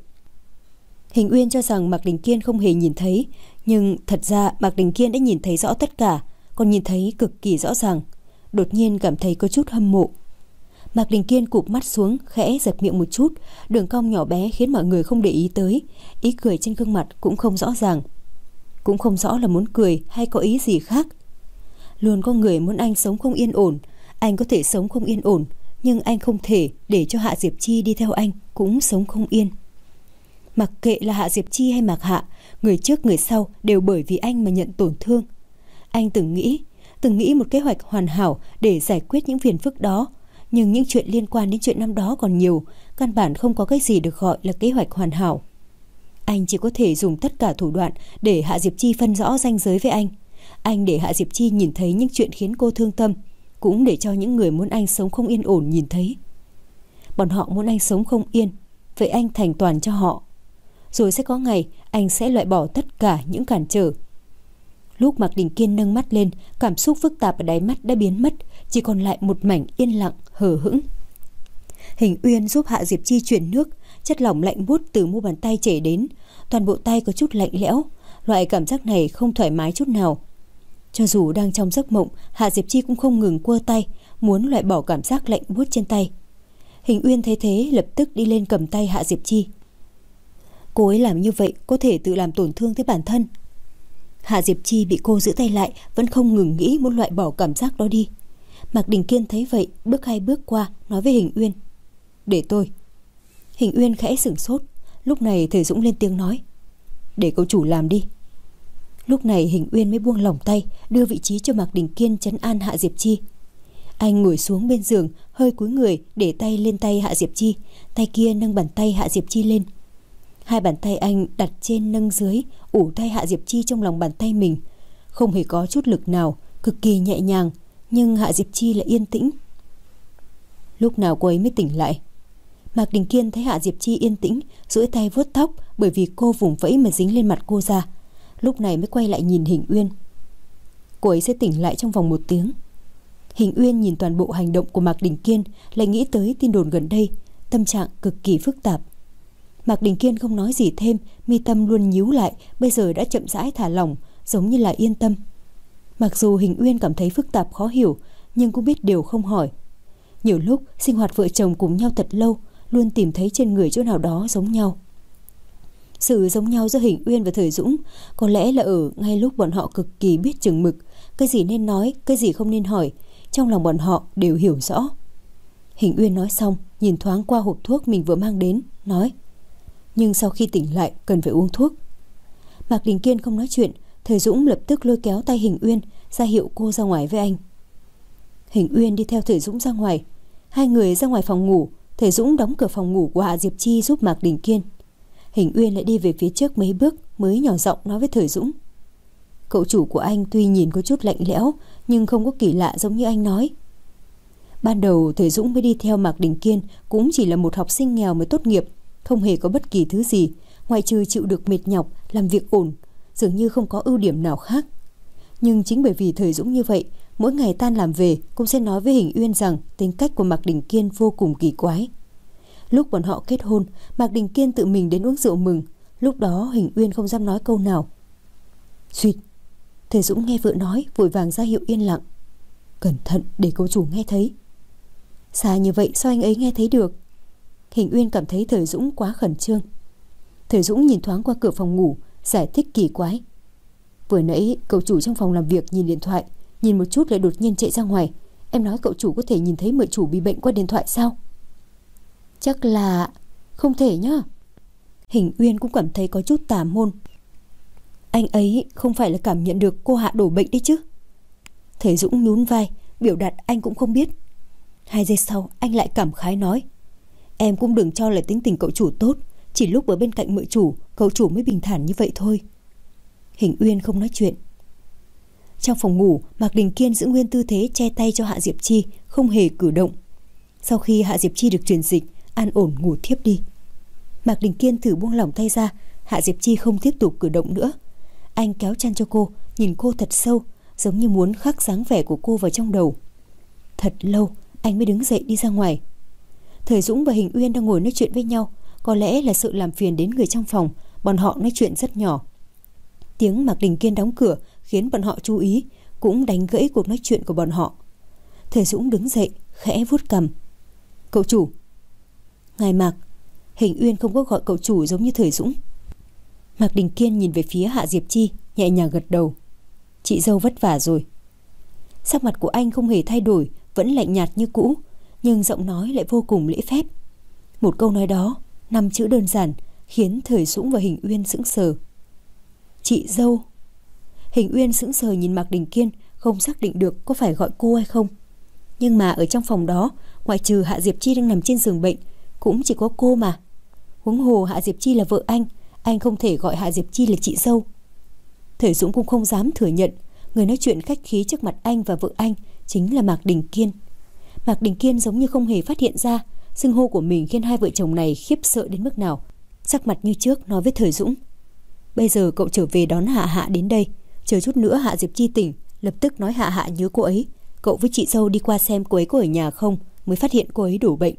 Hình Uyên cho rằng Mạc Đình Kiên không hề nhìn thấy, nhưng thật ra Mạc Đình Kiên đã nhìn thấy rõ tất cả, còn nhìn thấy cực kỳ rõ ràng. Đột nhiên cảm thấy có chút hâm mộ. Mạc Đình Kiên cụp mắt xuống, khẽ giật miệng một chút, đường cong nhỏ bé khiến mọi người không để ý tới, ý cười trên gương mặt cũng không rõ ràng. Cũng không rõ là muốn cười hay có ý gì khác. Luôn có người muốn anh sống không yên ổn. Anh có thể sống không yên ổn, nhưng anh không thể để cho Hạ Diệp Chi đi theo anh cũng sống không yên. Mặc kệ là Hạ Diệp Chi hay Mạc Hạ, người trước người sau đều bởi vì anh mà nhận tổn thương. Anh từng nghĩ, từng nghĩ một kế hoạch hoàn hảo để giải quyết những phiền phức đó, nhưng những chuyện liên quan đến chuyện năm đó còn nhiều, căn bản không có cái gì được gọi là kế hoạch hoàn hảo. Anh chỉ có thể dùng tất cả thủ đoạn để Hạ Diệp Chi phân rõ ranh giới với anh. Anh để Hạ Diệp Chi nhìn thấy những chuyện khiến cô thương tâm, cũng để cho những người muốn anh sống không yên ổn nhìn thấy. Bọn họ muốn anh sống không yên, vậy anh thành toàn cho họ. Rồi sẽ có ngày anh sẽ loại bỏ tất cả những cản trở. Lúc Mạc Đình Kiên nâng mắt lên, cảm xúc phức tạp ở đáy mắt đã biến mất, chỉ còn lại một mảnh yên lặng, hờ hững. Hình Uyên giúp Hạ Diệp Chi chuyển nước, chất lỏng lạnh buốt từ mu bàn tay chảy đến, toàn bộ tay có chút lạnh lẽo, loại cảm giác này không thoải mái chút nào. Cho dù đang trong giấc mộng, Hạ Diệp Chi cũng không ngừng quơ tay, muốn loại bỏ cảm giác lạnh buốt trên tay. Hình Uyên thấy thế lập tức đi lên cầm tay Hạ Diệp Chi. Cô ấy làm như vậy có thể tự làm tổn thương tới bản thân. Hạ Diệp Chi bị cô giữ tay lại, vẫn không ngừng nghĩ muốn loại bỏ cảm giác đó đi. Mạc Đình Kiên thấy vậy, bước hai bước qua, nói với Hình Uyên, để tôi. Hình Uyên khẽ sửng sốt. Lúc này Thời Dũng lên tiếng nói, để cậu chủ làm đi. Lúc này Hình Uyên mới buông lỏng tay, đưa vị trí cho Mạc Đình Kiên trấn an Hạ Diệp Chi. Anh ngồi xuống bên giường, hơi cúi người để tay lên tay Hạ Diệp Chi, tay kia nâng bàn tay Hạ Diệp Chi lên. Hai bàn tay anh đặt trên nâng dưới, ủ tay Hạ Diệp Chi trong lòng bàn tay mình, không hề có chút lực nào, cực kỳ nhẹ nhàng, nhưng Hạ Diệp Chi lại yên tĩnh. Lúc nào cô ấy mới tỉnh lại? Mạc Đình Kiên thấy Hạ Diệp Chi yên tĩnh, duỗi tay vuốt tóc, bởi vì cô vùng vẫy mà dính lên mặt cô ra. Lúc này mới quay lại nhìn Hình Uyên. Cô ấy sẽ tỉnh lại trong vòng một tiếng. Hình Uyên nhìn toàn bộ hành động của Mạc Đình Kiên, lại nghĩ tới tin đồn gần đây, tâm trạng cực kỳ phức tạp. Mạc Đình Kiên không nói gì thêm, mi tâm luôn nhíu lại, bây giờ đã chậm rãi thả lỏng, giống như là yên tâm. Mặc dù Hình Uyên cảm thấy phức tạp khó hiểu, nhưng cũng biết điều không hỏi. Nhiều lúc sinh hoạt vợ chồng cùng nhau thật lâu, luôn tìm thấy trên người chỗ nào đó giống nhau. Sự giống nhau giữa Hình Uyên và Thời Dũng có lẽ là ở ngay lúc bọn họ cực kỳ biết chừng mực, cái gì nên nói, cái gì không nên hỏi, trong lòng bọn họ đều hiểu rõ. Hình Uyên nói xong, nhìn thoáng qua hộp thuốc mình vừa mang đến, nói, nhưng sau khi tỉnh lại cần phải uống thuốc. Mạc Đình Kiên không nói chuyện, Thời Dũng lập tức lôi kéo tay Hình Uyên, ra hiệu cô ra ngoài với anh. Hình Uyên đi theo Thời Dũng ra ngoài. Hai người ra ngoài phòng ngủ, Thời Dũng đóng cửa phòng ngủ của Hạ Diệp Chi giúp Mạc Đình Kiên. Hình Uyên lại đi về phía trước mấy bước mới nhỏ giọng nói với Thời Dũng, cậu chủ của anh tuy nhìn có chút lạnh lẽo, nhưng không có kỳ lạ giống như anh nói. Ban đầu Thời Dũng mới đi theo Mạc Đình Kiên cũng chỉ là một học sinh nghèo mới tốt nghiệp, không hề có bất kỳ thứ gì, ngoại trừ chịu được mệt nhọc, làm việc ổn, dường như không có ưu điểm nào khác. Nhưng chính bởi vì Thời Dũng như vậy, mỗi ngày tan làm về cũng sẽ nói với Hình Uyên rằng tính cách của Mạc Đình Kiên vô cùng kỳ quái. Lúc bọn họ kết hôn, Mạc Đình Kiên tự mình đến uống rượu mừng, lúc đó Hình Uyên không dám nói câu nào. Xuyệt. Thời Dũng nghe vợ nói, vội vàng ra hiệu yên lặng. Cẩn thận để cậu chủ nghe thấy. Xa như vậy sao anh ấy nghe thấy được? Hình Uyên cảm thấy Thời Dũng quá khẩn trương. Thời Dũng nhìn thoáng qua cửa phòng ngủ, giải thích kỳ quái. Vừa nãy cậu chủ trong phòng làm việc nhìn điện thoại, nhìn một chút lại đột nhiên chạy ra ngoài. Em nói cậu chủ có thể nhìn thấy mợ chủ bị bệnh qua điện thoại sao? Chắc là không thể nhá. Hình Uyên cũng cảm thấy có chút tà môn. Anh ấy không phải là cảm nhận được cô Hạ đổ bệnh đấy chứ? Thời Dũng nhún vai, biểu đạt anh cũng không biết. Hai giây sau anh lại cảm khái nói, em cũng đừng cho là tính tình cậu chủ tốt, chỉ lúc ở bên cạnh mợ chủ cậu chủ mới bình thản như vậy thôi. Hình Uyên không nói chuyện. Trong phòng ngủ, Mạc Đình Kiên giữ nguyên tư thế che tay cho Hạ Diệp Chi, không hề cử động. Sau khi Hạ Diệp Chi được truyền dịch, an ổn ngủ thiếp đi. Mạc Đình Kiên thử buông lỏng tay ra, Hạ Diệp Chi không tiếp tục cử động nữa. Anh kéo chăn cho cô, nhìn cô thật sâu, giống như muốn khắc dáng vẻ của cô vào trong đầu. Thật lâu anh mới đứng dậy đi ra ngoài. Thời Dũng và Hình Uyên đang ngồi nói chuyện với nhau. Có lẽ là sự làm phiền đến người trong phòng, bọn họ nói chuyện rất nhỏ. Tiếng Mạc Đình Kiên đóng cửa khiến bọn họ chú ý, cũng đánh gãy cuộc nói chuyện của bọn họ. Thời Dũng đứng dậy, khẽ vuốt cằm. Cậu chủ. Ngài Mạc. Hình Uyên không có gọi cậu chủ giống như Thời Dũng. Mạc Đình Kiên nhìn về phía Hạ Diệp Chi, nhẹ nhàng gật đầu. Chị dâu vất vả rồi. Sắc mặt của anh không hề thay đổi, vẫn lạnh nhạt như cũ, nhưng giọng nói lại vô cùng lễ phép. Một câu nói đó, năm chữ đơn giản, khiến Thời Dũng và Hình Uyên sững sờ. Chị dâu. Hình Uyên sững sờ nhìn Mạc Đình Kiên, không xác định được có phải gọi cô hay không. Nhưng mà ở trong phòng đó, ngoại trừ Hạ Diệp Chi đang nằm trên giường bệnh, cũng chỉ có cô mà. Huống hồ Hạ Diệp Chi là vợ anh, anh không thể gọi Hạ Diệp Chi là chị dâu. Thời Dũng cũng không dám thừa nhận, người nói chuyện khách khí trước mặt anh và vợ anh chính là Mạc Đình Kiên. Mạc Đình Kiên giống như không hề phát hiện ra, xưng hô của mình khiến hai vợ chồng này khiếp sợ đến mức nào. Sắc mặt như trước nói với Thời Dũng, bây giờ cậu trở về đón Hạ Hạ đến đây, chờ chút nữa Hạ Diệp Chi tỉnh, lập tức nói Hạ Hạ nhớ cô ấy, cậu với chị dâu đi qua xem cô ấy có ở nhà không, mới phát hiện cô ấy đổ bệnh.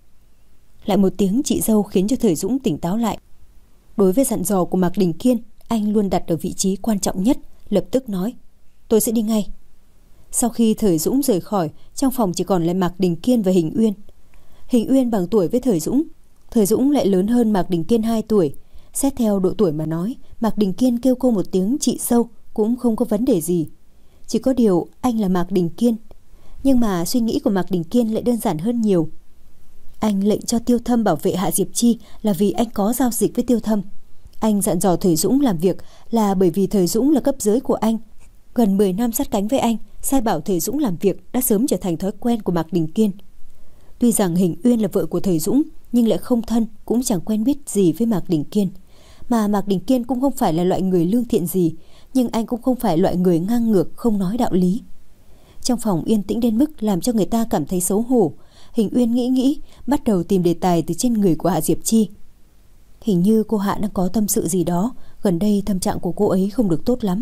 Lại một tiếng chị dâu khiến cho Thời Dũng tỉnh táo lại. Đối với dặn dò của Mạc Đình Kiên, anh luôn đặt ở vị trí quan trọng nhất, lập tức nói, tôi sẽ đi ngay. Sau khi Thời Dũng rời khỏi, trong phòng chỉ còn lại Mạc Đình Kiên và Hình Uyên. Hình Uyên bằng tuổi với Thời Dũng, Thời Dũng lại lớn hơn Mạc Đình Kiên hai tuổi. Xét theo độ tuổi mà nói, Mạc Đình Kiên kêu cô một tiếng chị dâu cũng không có vấn đề gì. Chỉ có điều anh là Mạc Đình Kiên. Nhưng mà suy nghĩ của Mạc Đình Kiên lại đơn giản hơn nhiều. Anh lệnh cho Tiêu Thâm bảo vệ Hạ Diệp Chi là vì anh có giao dịch với Tiêu Thâm. Anh dặn dò Thời Dũng làm việc là bởi vì Thời Dũng là cấp dưới của anh. Gần mười năm sát cánh với anh, sai bảo Thời Dũng làm việc đã sớm trở thành thói quen của Mạc Đình Kiên. Tuy rằng Hình Uyên là vợ của Thời Dũng, nhưng lại không thân, cũng chẳng quen biết gì với Mạc Đình Kiên. Mà Mạc Đình Kiên cũng không phải là loại người lương thiện gì, nhưng anh cũng không phải loại người ngang ngược, không nói đạo lý. Trong phòng yên tĩnh đến mức làm cho người ta cảm thấy xấu hổ. Hình Uyên nghĩ nghĩ, bắt đầu tìm đề tài từ trên người của Hạ Diệp Chi. Hình như cô Hạ đang có tâm sự gì đó, gần đây tâm trạng của cô ấy không được tốt lắm.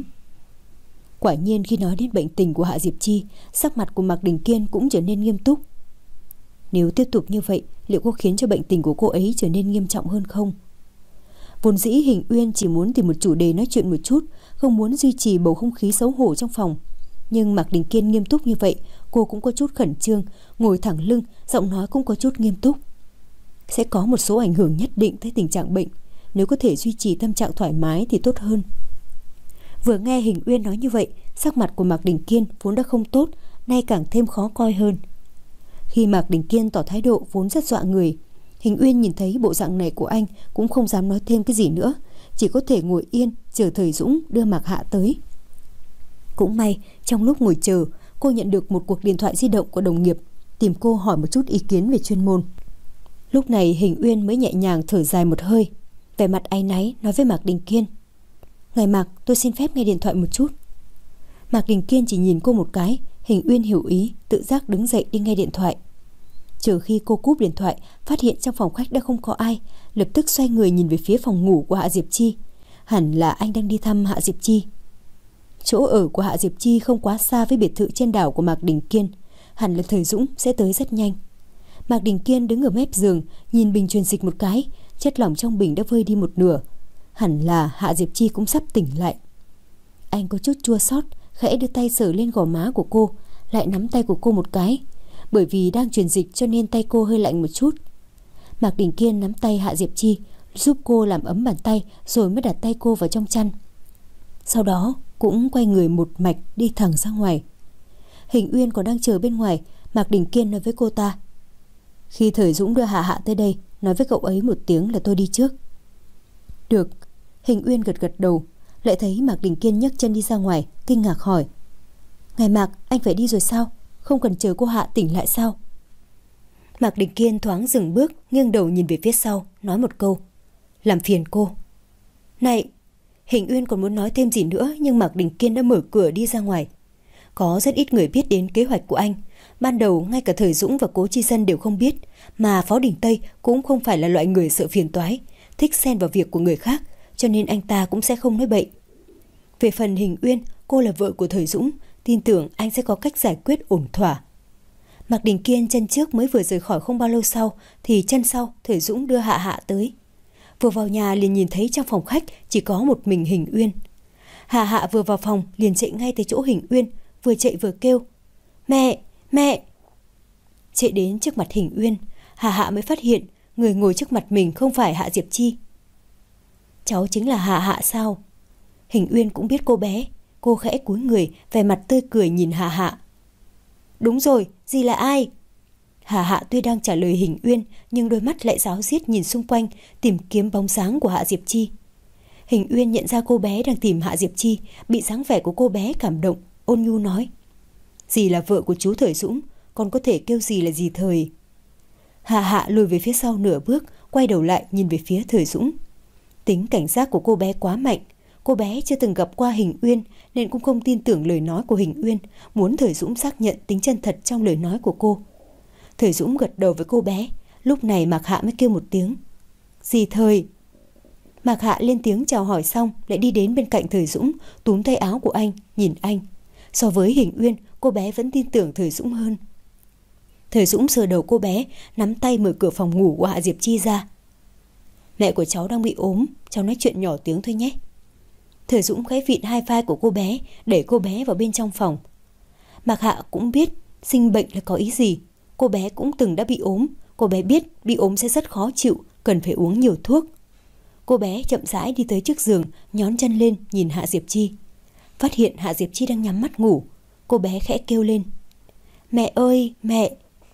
Quả nhiên khi nói đến bệnh tình của Hạ Diệp Chi, sắc mặt của Mạc Đình Kiên cũng trở nên nghiêm túc. Nếu tiếp tục như vậy, liệu có khiến cho bệnh tình của cô ấy trở nên nghiêm trọng hơn không? Vốn dĩ Hình Uyên chỉ muốn tìm một chủ đề nói chuyện một chút, không muốn duy trì bầu không khí xấu hổ trong phòng. Nhưng Mạc Đình Kiên nghiêm túc như vậy, cô cũng có chút khẩn trương, ngồi thẳng lưng, giọng nói cũng có chút nghiêm túc. Sẽ có một số ảnh hưởng nhất định tới tình trạng bệnh, nếu có thể duy trì tâm trạng thoải mái thì tốt hơn. Vừa nghe Hình Uyên nói như vậy, sắc mặt của Mạc Đình Kiên vốn đã không tốt, nay càng thêm khó coi hơn. Khi Mạc Đình Kiên tỏ thái độ vốn rất dọa người, Hình Uyên nhìn thấy bộ dạng này của anh cũng không dám nói thêm cái gì nữa, chỉ có thể ngồi yên chờ Thời Dũng đưa Mạc Hạ tới. Cũng may, trong lúc ngồi chờ, cô nhận được một cuộc điện thoại di động của đồng nghiệp, tìm cô hỏi một chút ý kiến về chuyên môn. Lúc này Hình Uyên mới nhẹ nhàng thở dài một hơi, vẻ mặt áy náy nói với Mạc Đình Kiên, ngài Mạc, tôi xin phép nghe điện thoại một chút. Mạc Đình Kiên chỉ nhìn cô một cái, Hình Uyên hiểu ý, tự giác đứng dậy đi nghe điện thoại. Chờ khi cô cúp điện thoại, phát hiện trong phòng khách đã không có ai, lập tức xoay người nhìn về phía phòng ngủ của Hạ Diệp Chi. Hẳn là anh đang đi thăm Hạ Diệp Chi. Chỗ ở của Hạ Diệp Chi không quá xa với biệt thự trên đảo của Mạc Đình Kiên, hẳn là Thời Dũng sẽ tới rất nhanh. Mạc Đình Kiên đứng ở mép giường, nhìn bình truyền dịch một cái, chất lỏng trong bình đã vơi đi một nửa. Hẳn là Hạ Diệp Chi cũng sắp tỉnh lại. Anh có chút chua xót, khẽ đưa tay sờ lên gò má của cô, lại nắm tay của cô một cái. Bởi vì đang truyền dịch cho nên tay cô hơi lạnh một chút. Mạc Đình Kiên nắm tay Hạ Diệp Chi, giúp cô làm ấm bàn tay, rồi mới đặt tay cô vào trong chăn. Sau đó cũng quay người một mạch đi thẳng ra ngoài. Hình Uyên còn đang chờ bên ngoài. Mạc Đình Kiên nói với cô ta: khi Thời Dũng đưa Hạ Hạ tới đây, nói với cậu ấy một tiếng là tôi đi trước. Được. Hình Uyên gật gật đầu. Lại thấy Mạc Đình Kiên nhấc chân đi ra ngoài, kinh ngạc hỏi: Ngài Mạc, anh phải đi rồi sao? Không cần chờ cô Hạ tỉnh lại sao? Mạc Đình Kiên thoáng dừng bước, nghiêng đầu nhìn về phía sau, nói một câu: làm phiền cô. Này! Hình Uyên còn muốn nói thêm gì nữa, nhưng Mạc Đình Kiên đã mở cửa đi ra ngoài. Có rất ít người biết đến kế hoạch của anh. Ban đầu ngay cả Thời Dũng và Cố Chi Dân đều không biết, mà Phó Đình Tây cũng không phải là loại người sợ phiền toái, thích xen vào việc của người khác, cho nên anh ta cũng sẽ không nói bậy. Về phần Hình Uyên, cô là vợ của Thời Dũng, tin tưởng anh sẽ có cách giải quyết ổn thỏa. Mạc Đình Kiên chân trước mới vừa rời khỏi không bao lâu sau, thì chân sau Thời Dũng đưa Hạ Hạ tới. Vừa vào nhà liền nhìn thấy trong phòng khách chỉ có một mình Hình Uyên. Hạ Hạ vừa vào phòng liền chạy ngay tới chỗ Hình Uyên, vừa chạy vừa kêu: Mẹ! Mẹ! Chạy đến trước mặt Hình Uyên, Hạ Hạ mới phát hiện người ngồi trước mặt mình không phải Hạ Diệp Chi. Cháu chính là Hạ Hạ sao? Hình Uyên cũng biết cô bé. Cô khẽ cúi người, vẻ mặt tươi cười nhìn Hạ Hạ. Đúng rồi, dì là ai? Hạ Hạ tuy đang trả lời Hình Uyên, nhưng đôi mắt lại ráo riết nhìn xung quanh, tìm kiếm bóng dáng của Hạ Diệp Chi. Hình Uyên nhận ra cô bé đang tìm Hạ Diệp Chi, bị dáng vẻ của cô bé cảm động, ôn nhu nói: dì là vợ của chú Thời Dũng, con có thể kêu dì là dì Thời. Hạ Hạ lùi về phía sau nửa bước, quay đầu lại nhìn về phía Thời Dũng. Tính cảnh giác của cô bé quá mạnh. Cô bé chưa từng gặp qua Hình Uyên nên cũng không tin tưởng lời nói của Hình Uyên, muốn Thời Dũng xác nhận tính chân thật trong lời nói của cô. Thời Dũng gật đầu với cô bé. Lúc này Mạc Hạ mới kêu một tiếng: dì Thời. Mạc Hạ lên tiếng chào hỏi xong, lại đi đến bên cạnh Thời Dũng, túm tay áo của anh, nhìn anh. So với Hình Uyên, cô bé vẫn tin tưởng Thời Dũng hơn. Thời Dũng sờ đầu cô bé, nắm tay mở cửa phòng ngủ của Hạ Diệp Chi ra. Mẹ của cháu đang bị ốm, cháu nói chuyện nhỏ tiếng thôi nhé. Thời Dũng khẽ vịn hai vai của cô bé, đẩy cô bé vào bên trong phòng. Mạc Hạ cũng biết sinh bệnh là có ý gì. Cô bé cũng từng đã bị ốm. Cô bé biết bị ốm sẽ rất khó chịu, cần phải uống nhiều thuốc. Cô bé chậm rãi đi tới trước giường, nhón chân lên nhìn Hạ Diệp Chi. Phát hiện Hạ Diệp Chi đang nhắm mắt ngủ. Cô bé khẽ kêu lên: Mẹ ơi, mẹ!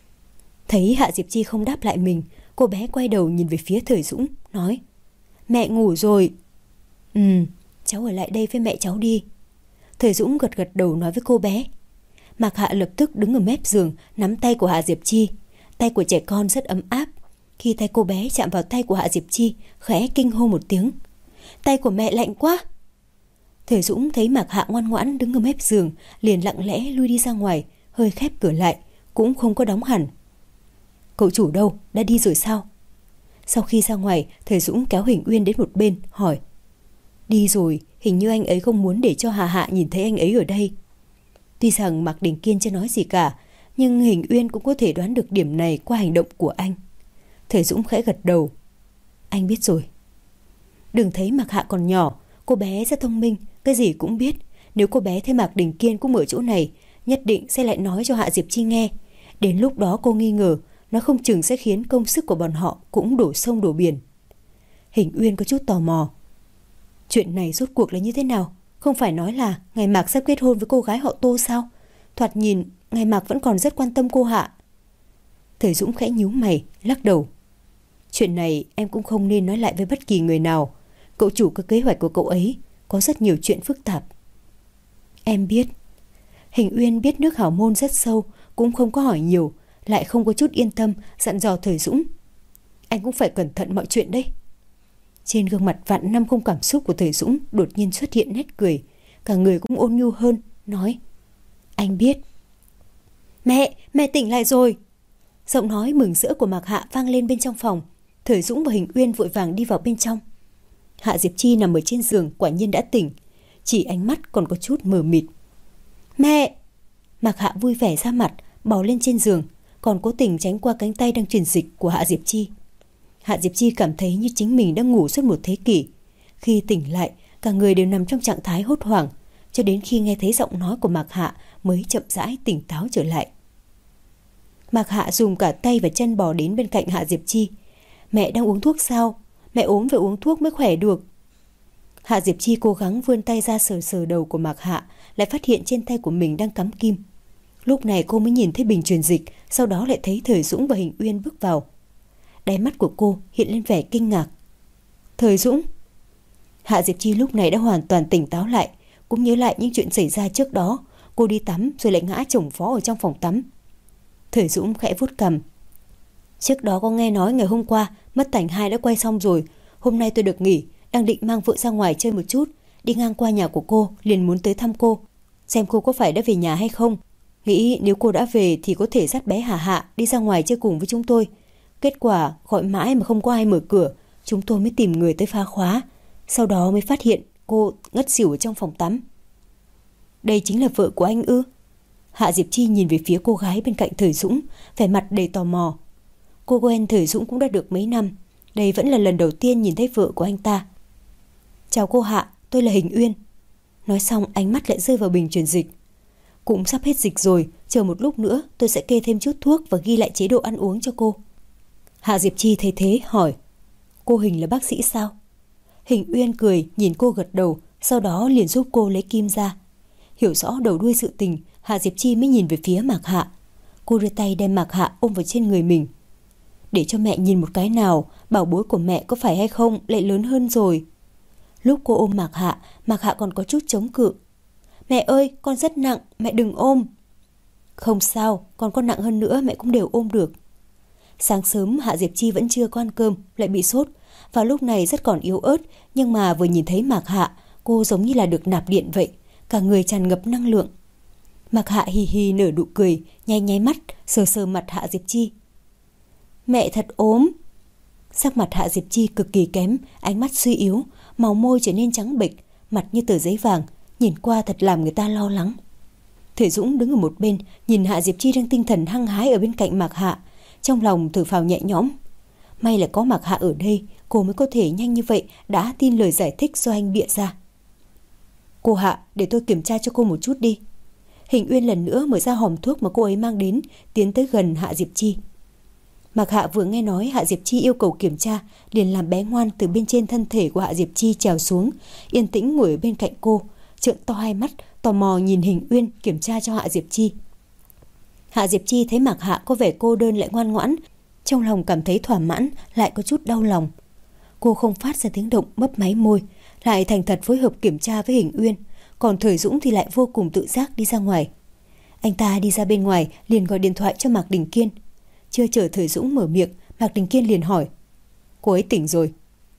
Thấy Hạ Diệp Chi không đáp lại mình, cô bé quay đầu nhìn về phía Thời Dũng, nói: Mẹ ngủ rồi. Ừ, cháu ở lại đây với mẹ cháu đi. Thời Dũng gật gật đầu nói với cô bé. Mạc Hạ lập tức đứng ở mép giường, nắm tay của Hạ Diệp Chi. Tay của trẻ con rất ấm áp. Khi tay cô bé chạm vào tay của Hạ Diệp Chi, khẽ kinh hô một tiếng: Tay của mẹ lạnh quá. Thời Dũng thấy Mạc Hạ ngoan ngoãn đứng ở mép giường, liền lặng lẽ lui đi ra ngoài, hơi khép cửa lại, cũng không có đóng hẳn. Cậu chủ đâu, đã đi rồi sao? Sau khi ra ngoài, Thời Dũng kéo Hình Uyên đến một bên, hỏi: Đi rồi, hình như anh ấy không muốn để cho Hạ Hạ nhìn thấy anh ấy ở đây. Tuy rằng Mạc Đình Kiên chưa nói gì cả, nhưng Hình Uyên cũng có thể đoán được điểm này qua hành động của anh. Thời Dũng khẽ gật đầu. Anh biết rồi. Đừng thấy Mạc Hạ còn nhỏ, cô bé rất thông minh, cái gì cũng biết. Nếu cô bé thấy Mạc Đình Kiên cũng ở chỗ này, nhất định sẽ lại nói cho Hạ Diệp Chi nghe. Đến lúc đó cô nghi ngờ, nó không chừng sẽ khiến công sức của bọn họ cũng đổ sông đổ biển. Hình Uyên có chút tò mò. Chuyện này rốt cuộc là như thế nào? Không phải nói là Ngài Mạc sắp kết hôn với cô gái họ Tô sao? Thoạt nhìn Ngài Mạc vẫn còn rất quan tâm cô Hạ. Thời Dũng khẽ nhíu mày, lắc đầu. Chuyện này em cũng không nên nói lại với bất kỳ người nào. Cậu chủ có kế hoạch của cậu ấy, có rất nhiều chuyện phức tạp. Em biết. Hình Uyên biết nước hảo môn rất sâu, cũng không có hỏi nhiều, lại không có chút yên tâm, dặn dò Thời Dũng. Anh cũng phải cẩn thận mọi chuyện đấy. Trên gương mặt vạn năm không cảm xúc của Thời Dũng đột nhiên xuất hiện nét cười, cả người cũng ôn nhu hơn, nói: Anh biết. Mẹ, mẹ tỉnh lại rồi. Giọng nói mừng rỡ của Mạc Hạ vang lên bên trong phòng. Thời Dũng và Hình Uyên vội vàng đi vào bên trong. Hạ Diệp Chi nằm ở trên giường quả nhiên đã tỉnh, chỉ ánh mắt còn có chút mờ mịt. Mẹ! Mạc Hạ vui vẻ ra mặt, bò lên trên giường, còn cố tình tránh qua cánh tay đang truyền dịch của Hạ Diệp Chi. Hạ Diệp Chi cảm thấy như chính mình đang ngủ suốt một thế kỷ. Khi tỉnh lại, cả người đều nằm trong trạng thái hốt hoảng, cho đến khi nghe thấy giọng nói của Mạc Hạ mới chậm rãi tỉnh táo trở lại. Mạc Hạ dùng cả tay và chân bò đến bên cạnh Hạ Diệp Chi. Mẹ đang uống thuốc sao? Mẹ ốm phải uống thuốc mới khỏe được. Hạ Diệp Chi cố gắng vươn tay ra sờ sờ đầu của Mạc Hạ, lại phát hiện trên tay của mình đang cắm kim. Lúc này cô mới nhìn thấy bình truyền dịch, sau đó lại thấy Thời Dũng và Hình Uyên bước vào. Đáy mắt của cô hiện lên vẻ kinh ngạc. Thời Dũng? Hạ Diệp Chi lúc này đã hoàn toàn tỉnh táo lại, cũng nhớ lại những chuyện xảy ra trước đó. Cô đi tắm rồi lại ngã chồng vó ở trong phòng tắm. Thời Dũng khẽ vuốt cằm. Trước đó có nghe nói ngày hôm qua Mất Tành hai đã quay xong rồi. Hôm nay tôi được nghỉ, đang định mang vợ ra ngoài chơi một chút. Đi ngang qua nhà của cô liền muốn tới thăm cô, xem cô có phải đã về nhà hay không. Nghĩ nếu cô đã về thì có thể dắt bé Hà Hạ đi ra ngoài chơi cùng với chúng tôi. Kết quả gọi mãi mà không có ai mở cửa. Chúng tôi mới tìm người tới phá khóa. Sau đó mới phát hiện cô ngất xỉu ở trong phòng tắm. Đây chính là vợ của anh ư? Hạ Diệp Chi nhìn về phía cô gái bên cạnh Thời Dũng, vẻ mặt đầy tò mò. Cô quen Thời Dũng cũng đã được mấy năm, đây vẫn là lần đầu tiên nhìn thấy vợ của anh ta. Chào cô Hạ, tôi là Hình Uyên. Nói xong ánh mắt lại rơi vào bình truyền dịch. Cũng sắp hết dịch rồi, chờ một lúc nữa tôi sẽ kê thêm chút thuốc và ghi lại chế độ ăn uống cho cô. Hạ Diệp Chi thấy thế hỏi, cô Hình là bác sĩ sao? Hình Uyên cười nhìn cô gật đầu, sau đó liền giúp cô lấy kim ra. Hiểu rõ đầu đuôi sự tình, Hạ Diệp Chi mới nhìn về phía Mạc Hạ. Cô đưa tay đem Mạc Hạ ôm vào trên người mình. Để cho mẹ nhìn một cái nào, bảo bối của mẹ có phải hay không lại lớn hơn rồi. Lúc cô ôm Mạc Hạ, Mạc Hạ còn có chút chống cự. Mẹ ơi, con rất nặng, mẹ đừng ôm. Không sao, con có nặng hơn nữa mẹ cũng đều ôm được. Sáng sớm Hạ Diệp Chi vẫn chưa có ăn cơm, lại bị sốt. Vào lúc này rất còn yếu ớt, nhưng mà vừa nhìn thấy Mạc Hạ, cô giống như là được nạp điện vậy, cả người tràn ngập năng lượng. Mạc Hạ hì hì nở nụ cười, nháy nháy mắt, sờ sờ mặt Hạ Diệp Chi. Mẹ thật ốm. Sắc mặt Hạ Diệp Chi cực kỳ kém, ánh mắt suy yếu, màu môi trở nên trắng bệch, mặt như tờ giấy vàng, nhìn qua thật làm người ta lo lắng. Thời Dũng đứng ở một bên, nhìn Hạ Diệp Chi đang tinh thần hăng hái ở bên cạnh Mạc Hạ, trong lòng thở phào nhẹ nhõm. May là có Mạc Hạ ở đây, cô mới có thể nhanh như vậy đã tin lời giải thích do anh bịa ra. Cô Hạ, để tôi kiểm tra cho cô một chút đi. Hình Uyên lần nữa mở ra hòm thuốc mà cô ấy mang đến, tiến tới gần Hạ Diệp Chi. Mạc Hạ vừa nghe nói Hạ Diệp Chi yêu cầu kiểm tra, liền làm bé ngoan từ bên trên thân thể của Hạ Diệp Chi trèo xuống, yên tĩnh ngồi ở bên cạnh cô, trợn to hai mắt, tò mò nhìn Hình Uyên kiểm tra cho Hạ Diệp Chi. Hạ Diệp Chi thấy Mạc Hạ có vẻ cô đơn lại ngoan ngoãn, trong lòng cảm thấy thỏa mãn, lại có chút đau lòng. Cô không phát ra tiếng động, mấp máy môi, lại thành thật phối hợp kiểm tra với Hình Uyên, còn Thời Dũng thì lại vô cùng tự giác đi ra ngoài. Anh ta đi ra bên ngoài liền gọi điện thoại cho Mạc Đình Kiên. Chưa chờ Thời Dũng mở miệng, Mạc Đình Kiên liền hỏi, cô ấy tỉnh rồi?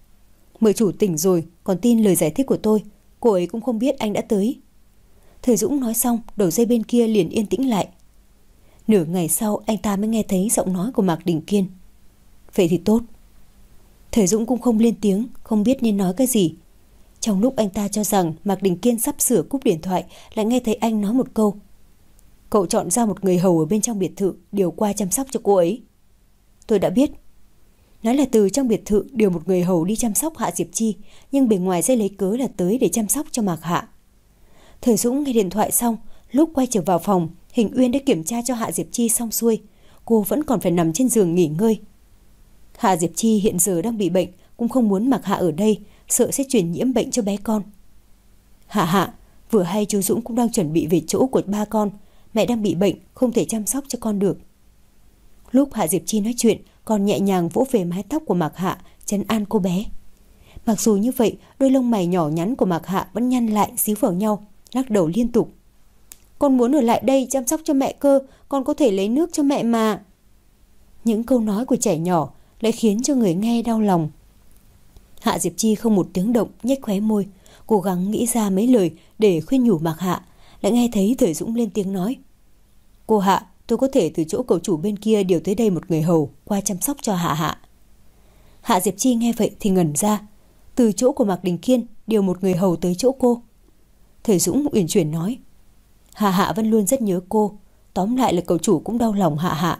Mợ chủ tỉnh rồi, còn tin lời giải thích của tôi, cô ấy cũng không biết anh đã tới. Thời Dũng nói xong, đầu dây bên kia liền yên tĩnh lại. Nửa ngày sau anh ta mới nghe thấy giọng nói của Mạc Đình Kiên. Vậy thì tốt. Thời Dũng cũng không lên tiếng, không biết nên nói cái gì. Trong lúc anh ta cho rằng Mạc Đình Kiên sắp sửa cúp điện thoại, lại nghe thấy anh nói một câu. Cậu chọn ra một người hầu ở bên trong biệt thự, điều qua chăm sóc cho cô ấy. Tôi đã biết. Nói là từ trong biệt thự điều một người hầu đi chăm sóc Hạ Diệp Chi, nhưng bề ngoài sẽ lấy cớ là tới để chăm sóc cho Mạc Hạ. Thời Dũng nghe điện thoại xong, lúc quay trở vào phòng, Hình Uyên đã kiểm tra cho Hạ Diệp Chi xong xuôi. Cô vẫn còn phải nằm trên giường nghỉ ngơi. Hạ Diệp Chi hiện giờ đang bị bệnh, cũng không muốn Mạc Hạ ở đây, sợ sẽ truyền nhiễm bệnh cho bé con. Hạ Hạ, vừa hay chú Dũng cũng đang chuẩn bị về chỗ của ba con. Mẹ đang bị bệnh, không thể chăm sóc cho con được. Lúc Hạ Diệp Chi nói chuyện, còn nhẹ nhàng vỗ về mái tóc của Mạc Hạ, trấn an cô bé. Mặc dù như vậy, đôi lông mày nhỏ nhắn của Mạc Hạ vẫn nhăn lại díu vào nhau, lắc đầu liên tục. Con muốn ở lại đây chăm sóc cho mẹ cơ, con có thể lấy nước cho mẹ mà. Những câu nói của trẻ nhỏ lại khiến cho người nghe đau lòng. Hạ Diệp Chi không một tiếng động, nhếch khóe môi, cố gắng nghĩ ra mấy lời để khuyên nhủ Mạc Hạ, lại nghe thấy Thời Dũng lên tiếng nói. Cô Hạ, tôi có thể từ chỗ cậu chủ bên kia điều tới đây một người hầu qua chăm sóc cho Hạ Hạ. Hạ Diệp Chi nghe vậy thì ngẩn ra, từ chỗ của Mạc Đình Kiên điều một người hầu tới chỗ cô. Thời Dũng uyển chuyển nói, Hạ Hạ vẫn luôn rất nhớ cô, tóm lại là cậu chủ cũng đau lòng Hạ Hạ.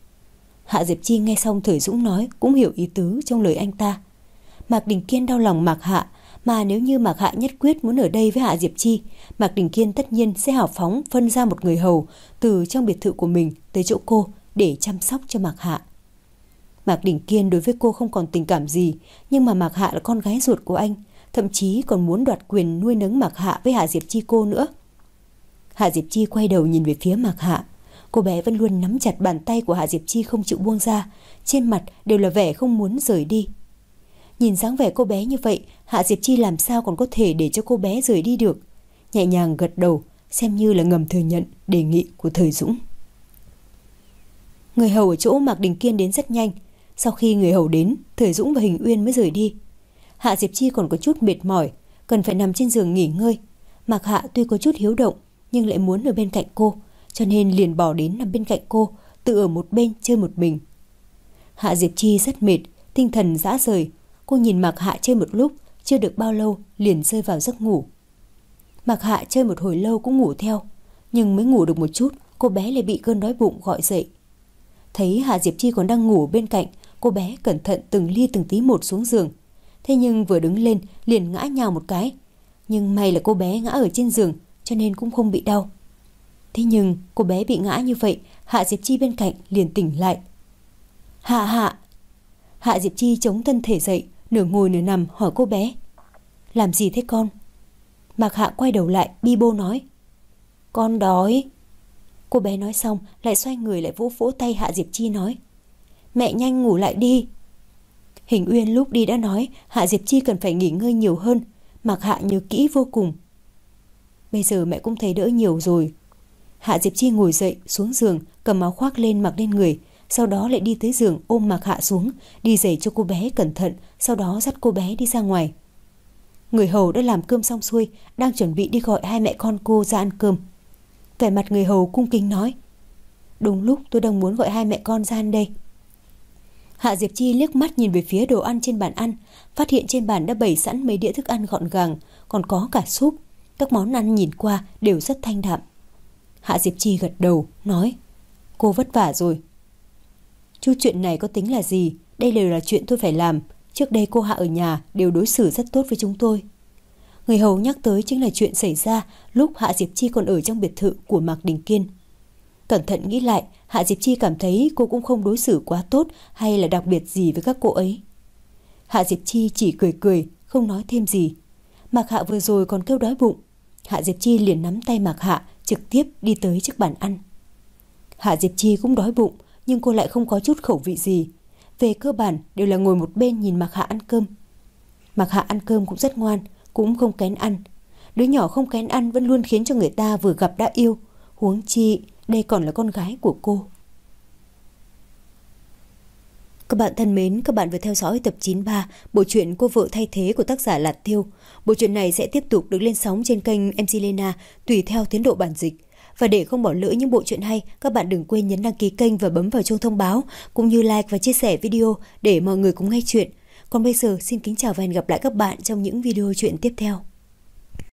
Hạ Diệp Chi nghe xong Thời Dũng nói cũng hiểu ý tứ trong lời anh ta. Mạc Đình Kiên đau lòng Mạc Hạ, Mà nếu như Mạc Hạ nhất quyết muốn ở đây với Hạ Diệp Chi, Mạc Đình Kiên tất nhiên sẽ hào phóng phân ra một người hầu từ trong biệt thự của mình tới chỗ cô để chăm sóc cho Mạc Hạ. Mạc Đình Kiên đối với cô không còn tình cảm gì, nhưng mà Mạc Hạ là con gái ruột của anh, thậm chí còn muốn đoạt quyền nuôi nấng Mạc Hạ với Hạ Diệp Chi cô nữa. Hạ Diệp Chi quay đầu nhìn về phía Mạc Hạ. Cô bé vẫn luôn nắm chặt bàn tay của Hạ Diệp Chi không chịu buông ra, trên mặt đều là vẻ không muốn rời đi. Nhìn dáng vẻ cô bé như vậy, Hạ Diệp Chi làm sao còn có thể để cho cô bé rời đi được. Nhẹ nhàng gật đầu, xem như là ngầm thừa nhận đề nghị của Thời Dũng. Người hầu ở chỗ Mạc Đình Kiên đến rất nhanh. Sau khi người hầu đến, Thời Dũng và Hình Uyên mới rời đi. Hạ Diệp Chi còn có chút mệt mỏi, cần phải nằm trên giường nghỉ ngơi. Mạc Hạ tuy có chút hiếu động, nhưng lại muốn ở bên cạnh cô, cho nên liền bỏ đến nằm bên cạnh cô, tự ở một bên chơi một mình. Hạ Diệp Chi rất mệt, tinh thần rã rời. Cô nhìn Mạc Hạ chơi một lúc, chưa được bao lâu liền rơi vào giấc ngủ. Mạc Hạ chơi một hồi lâu cũng ngủ theo, nhưng mới ngủ được một chút, cô bé lại bị cơn đói bụng gọi dậy. Thấy Hạ Diệp Chi còn đang ngủ bên cạnh, cô bé cẩn thận từng ly từng tí một xuống giường. Thế nhưng vừa đứng lên liền ngã nhào một cái. Nhưng may là cô bé ngã ở trên giường, cho nên cũng không bị đau. Thế nhưng cô bé bị ngã như vậy, Hạ Diệp Chi bên cạnh liền tỉnh lại. Hạ Hạ. Hạ Diệp Chi chống thân thể dậy, nửa ngồi nửa nằm hỏi cô bé. Làm gì thế con? Mạc Hạ quay đầu lại bi bô nói. Con đói. Cô bé nói xong lại xoay người lại vỗ vỗ tay Hạ Diệp Chi nói. Mẹ nhanh ngủ lại đi. Hình Uyên lúc đi đã nói Hạ Diệp Chi cần phải nghỉ ngơi nhiều hơn. Mạc Hạ nhớ kỹ vô cùng. Bây giờ mẹ cũng thấy đỡ nhiều rồi. Hạ Diệp Chi ngồi dậy xuống giường, cầm áo khoác lên mặc lên người, sau đó lại đi tới giường ôm Mạc Hạ xuống, đi giày cho cô bé cẩn thận, sau đó dắt cô bé đi ra ngoài. Người hầu đã làm cơm xong xuôi, đang chuẩn bị đi gọi hai mẹ con cô ra ăn cơm. Vẻ mặt người hầu cung kính nói. Đúng lúc tôi đang muốn gọi hai mẹ con ra ăn đây. Hạ Diệp Chi liếc mắt nhìn về phía đồ ăn trên bàn ăn, phát hiện trên bàn đã bày sẵn mấy đĩa thức ăn gọn gàng, còn có cả súp. Các món ăn nhìn qua đều rất thanh đạm. Hạ Diệp Chi gật đầu, nói. Cô vất vả rồi. Chút chuyện này có tính là gì? Đây đều là chuyện tôi phải làm. Trước đây cô Hạ ở nhà đều đối xử rất tốt với chúng tôi. Người hầu nhắc tới chính là chuyện xảy ra lúc Hạ Diệp Chi còn ở trong biệt thự của Mạc Đình Kiên. Cẩn thận nghĩ lại, Hạ Diệp Chi cảm thấy cô cũng không đối xử quá tốt hay là đặc biệt gì với các cô ấy. Hạ Diệp Chi chỉ cười cười, không nói thêm gì. Mạc Hạ vừa rồi còn kêu đói bụng. Hạ Diệp Chi liền nắm tay Mạc Hạ, trực tiếp đi tới trước bàn ăn. Hạ Diệp Chi cũng đói bụng, nhưng cô lại không có chút khẩu vị gì. Về cơ bản đều là ngồi một bên nhìn Mạc Hạ ăn cơm. Mạc Hạ ăn cơm cũng rất ngoan, cũng không kén ăn. Đứa nhỏ không kén ăn vẫn luôn khiến cho người ta vừa gặp đã yêu. Huống chi đây còn là con gái của cô. Các bạn thân mến, các bạn vừa theo dõi tập chín mươi ba bộ truyện Cô vợ thay thế của tác giả Lạt Tiêu. Bộ truyện này sẽ tiếp tục được lên sóng trên kênh em xê Lena tùy theo tiến độ bản dịch. Và để không bỏ lỡ những bộ truyện hay, các bạn đừng quên nhấn đăng ký kênh và bấm vào chuông thông báo, cũng như like và chia sẻ video để mọi người cùng nghe chuyện. Còn bây giờ xin kính chào và hẹn gặp lại các bạn trong những video truyện tiếp theo.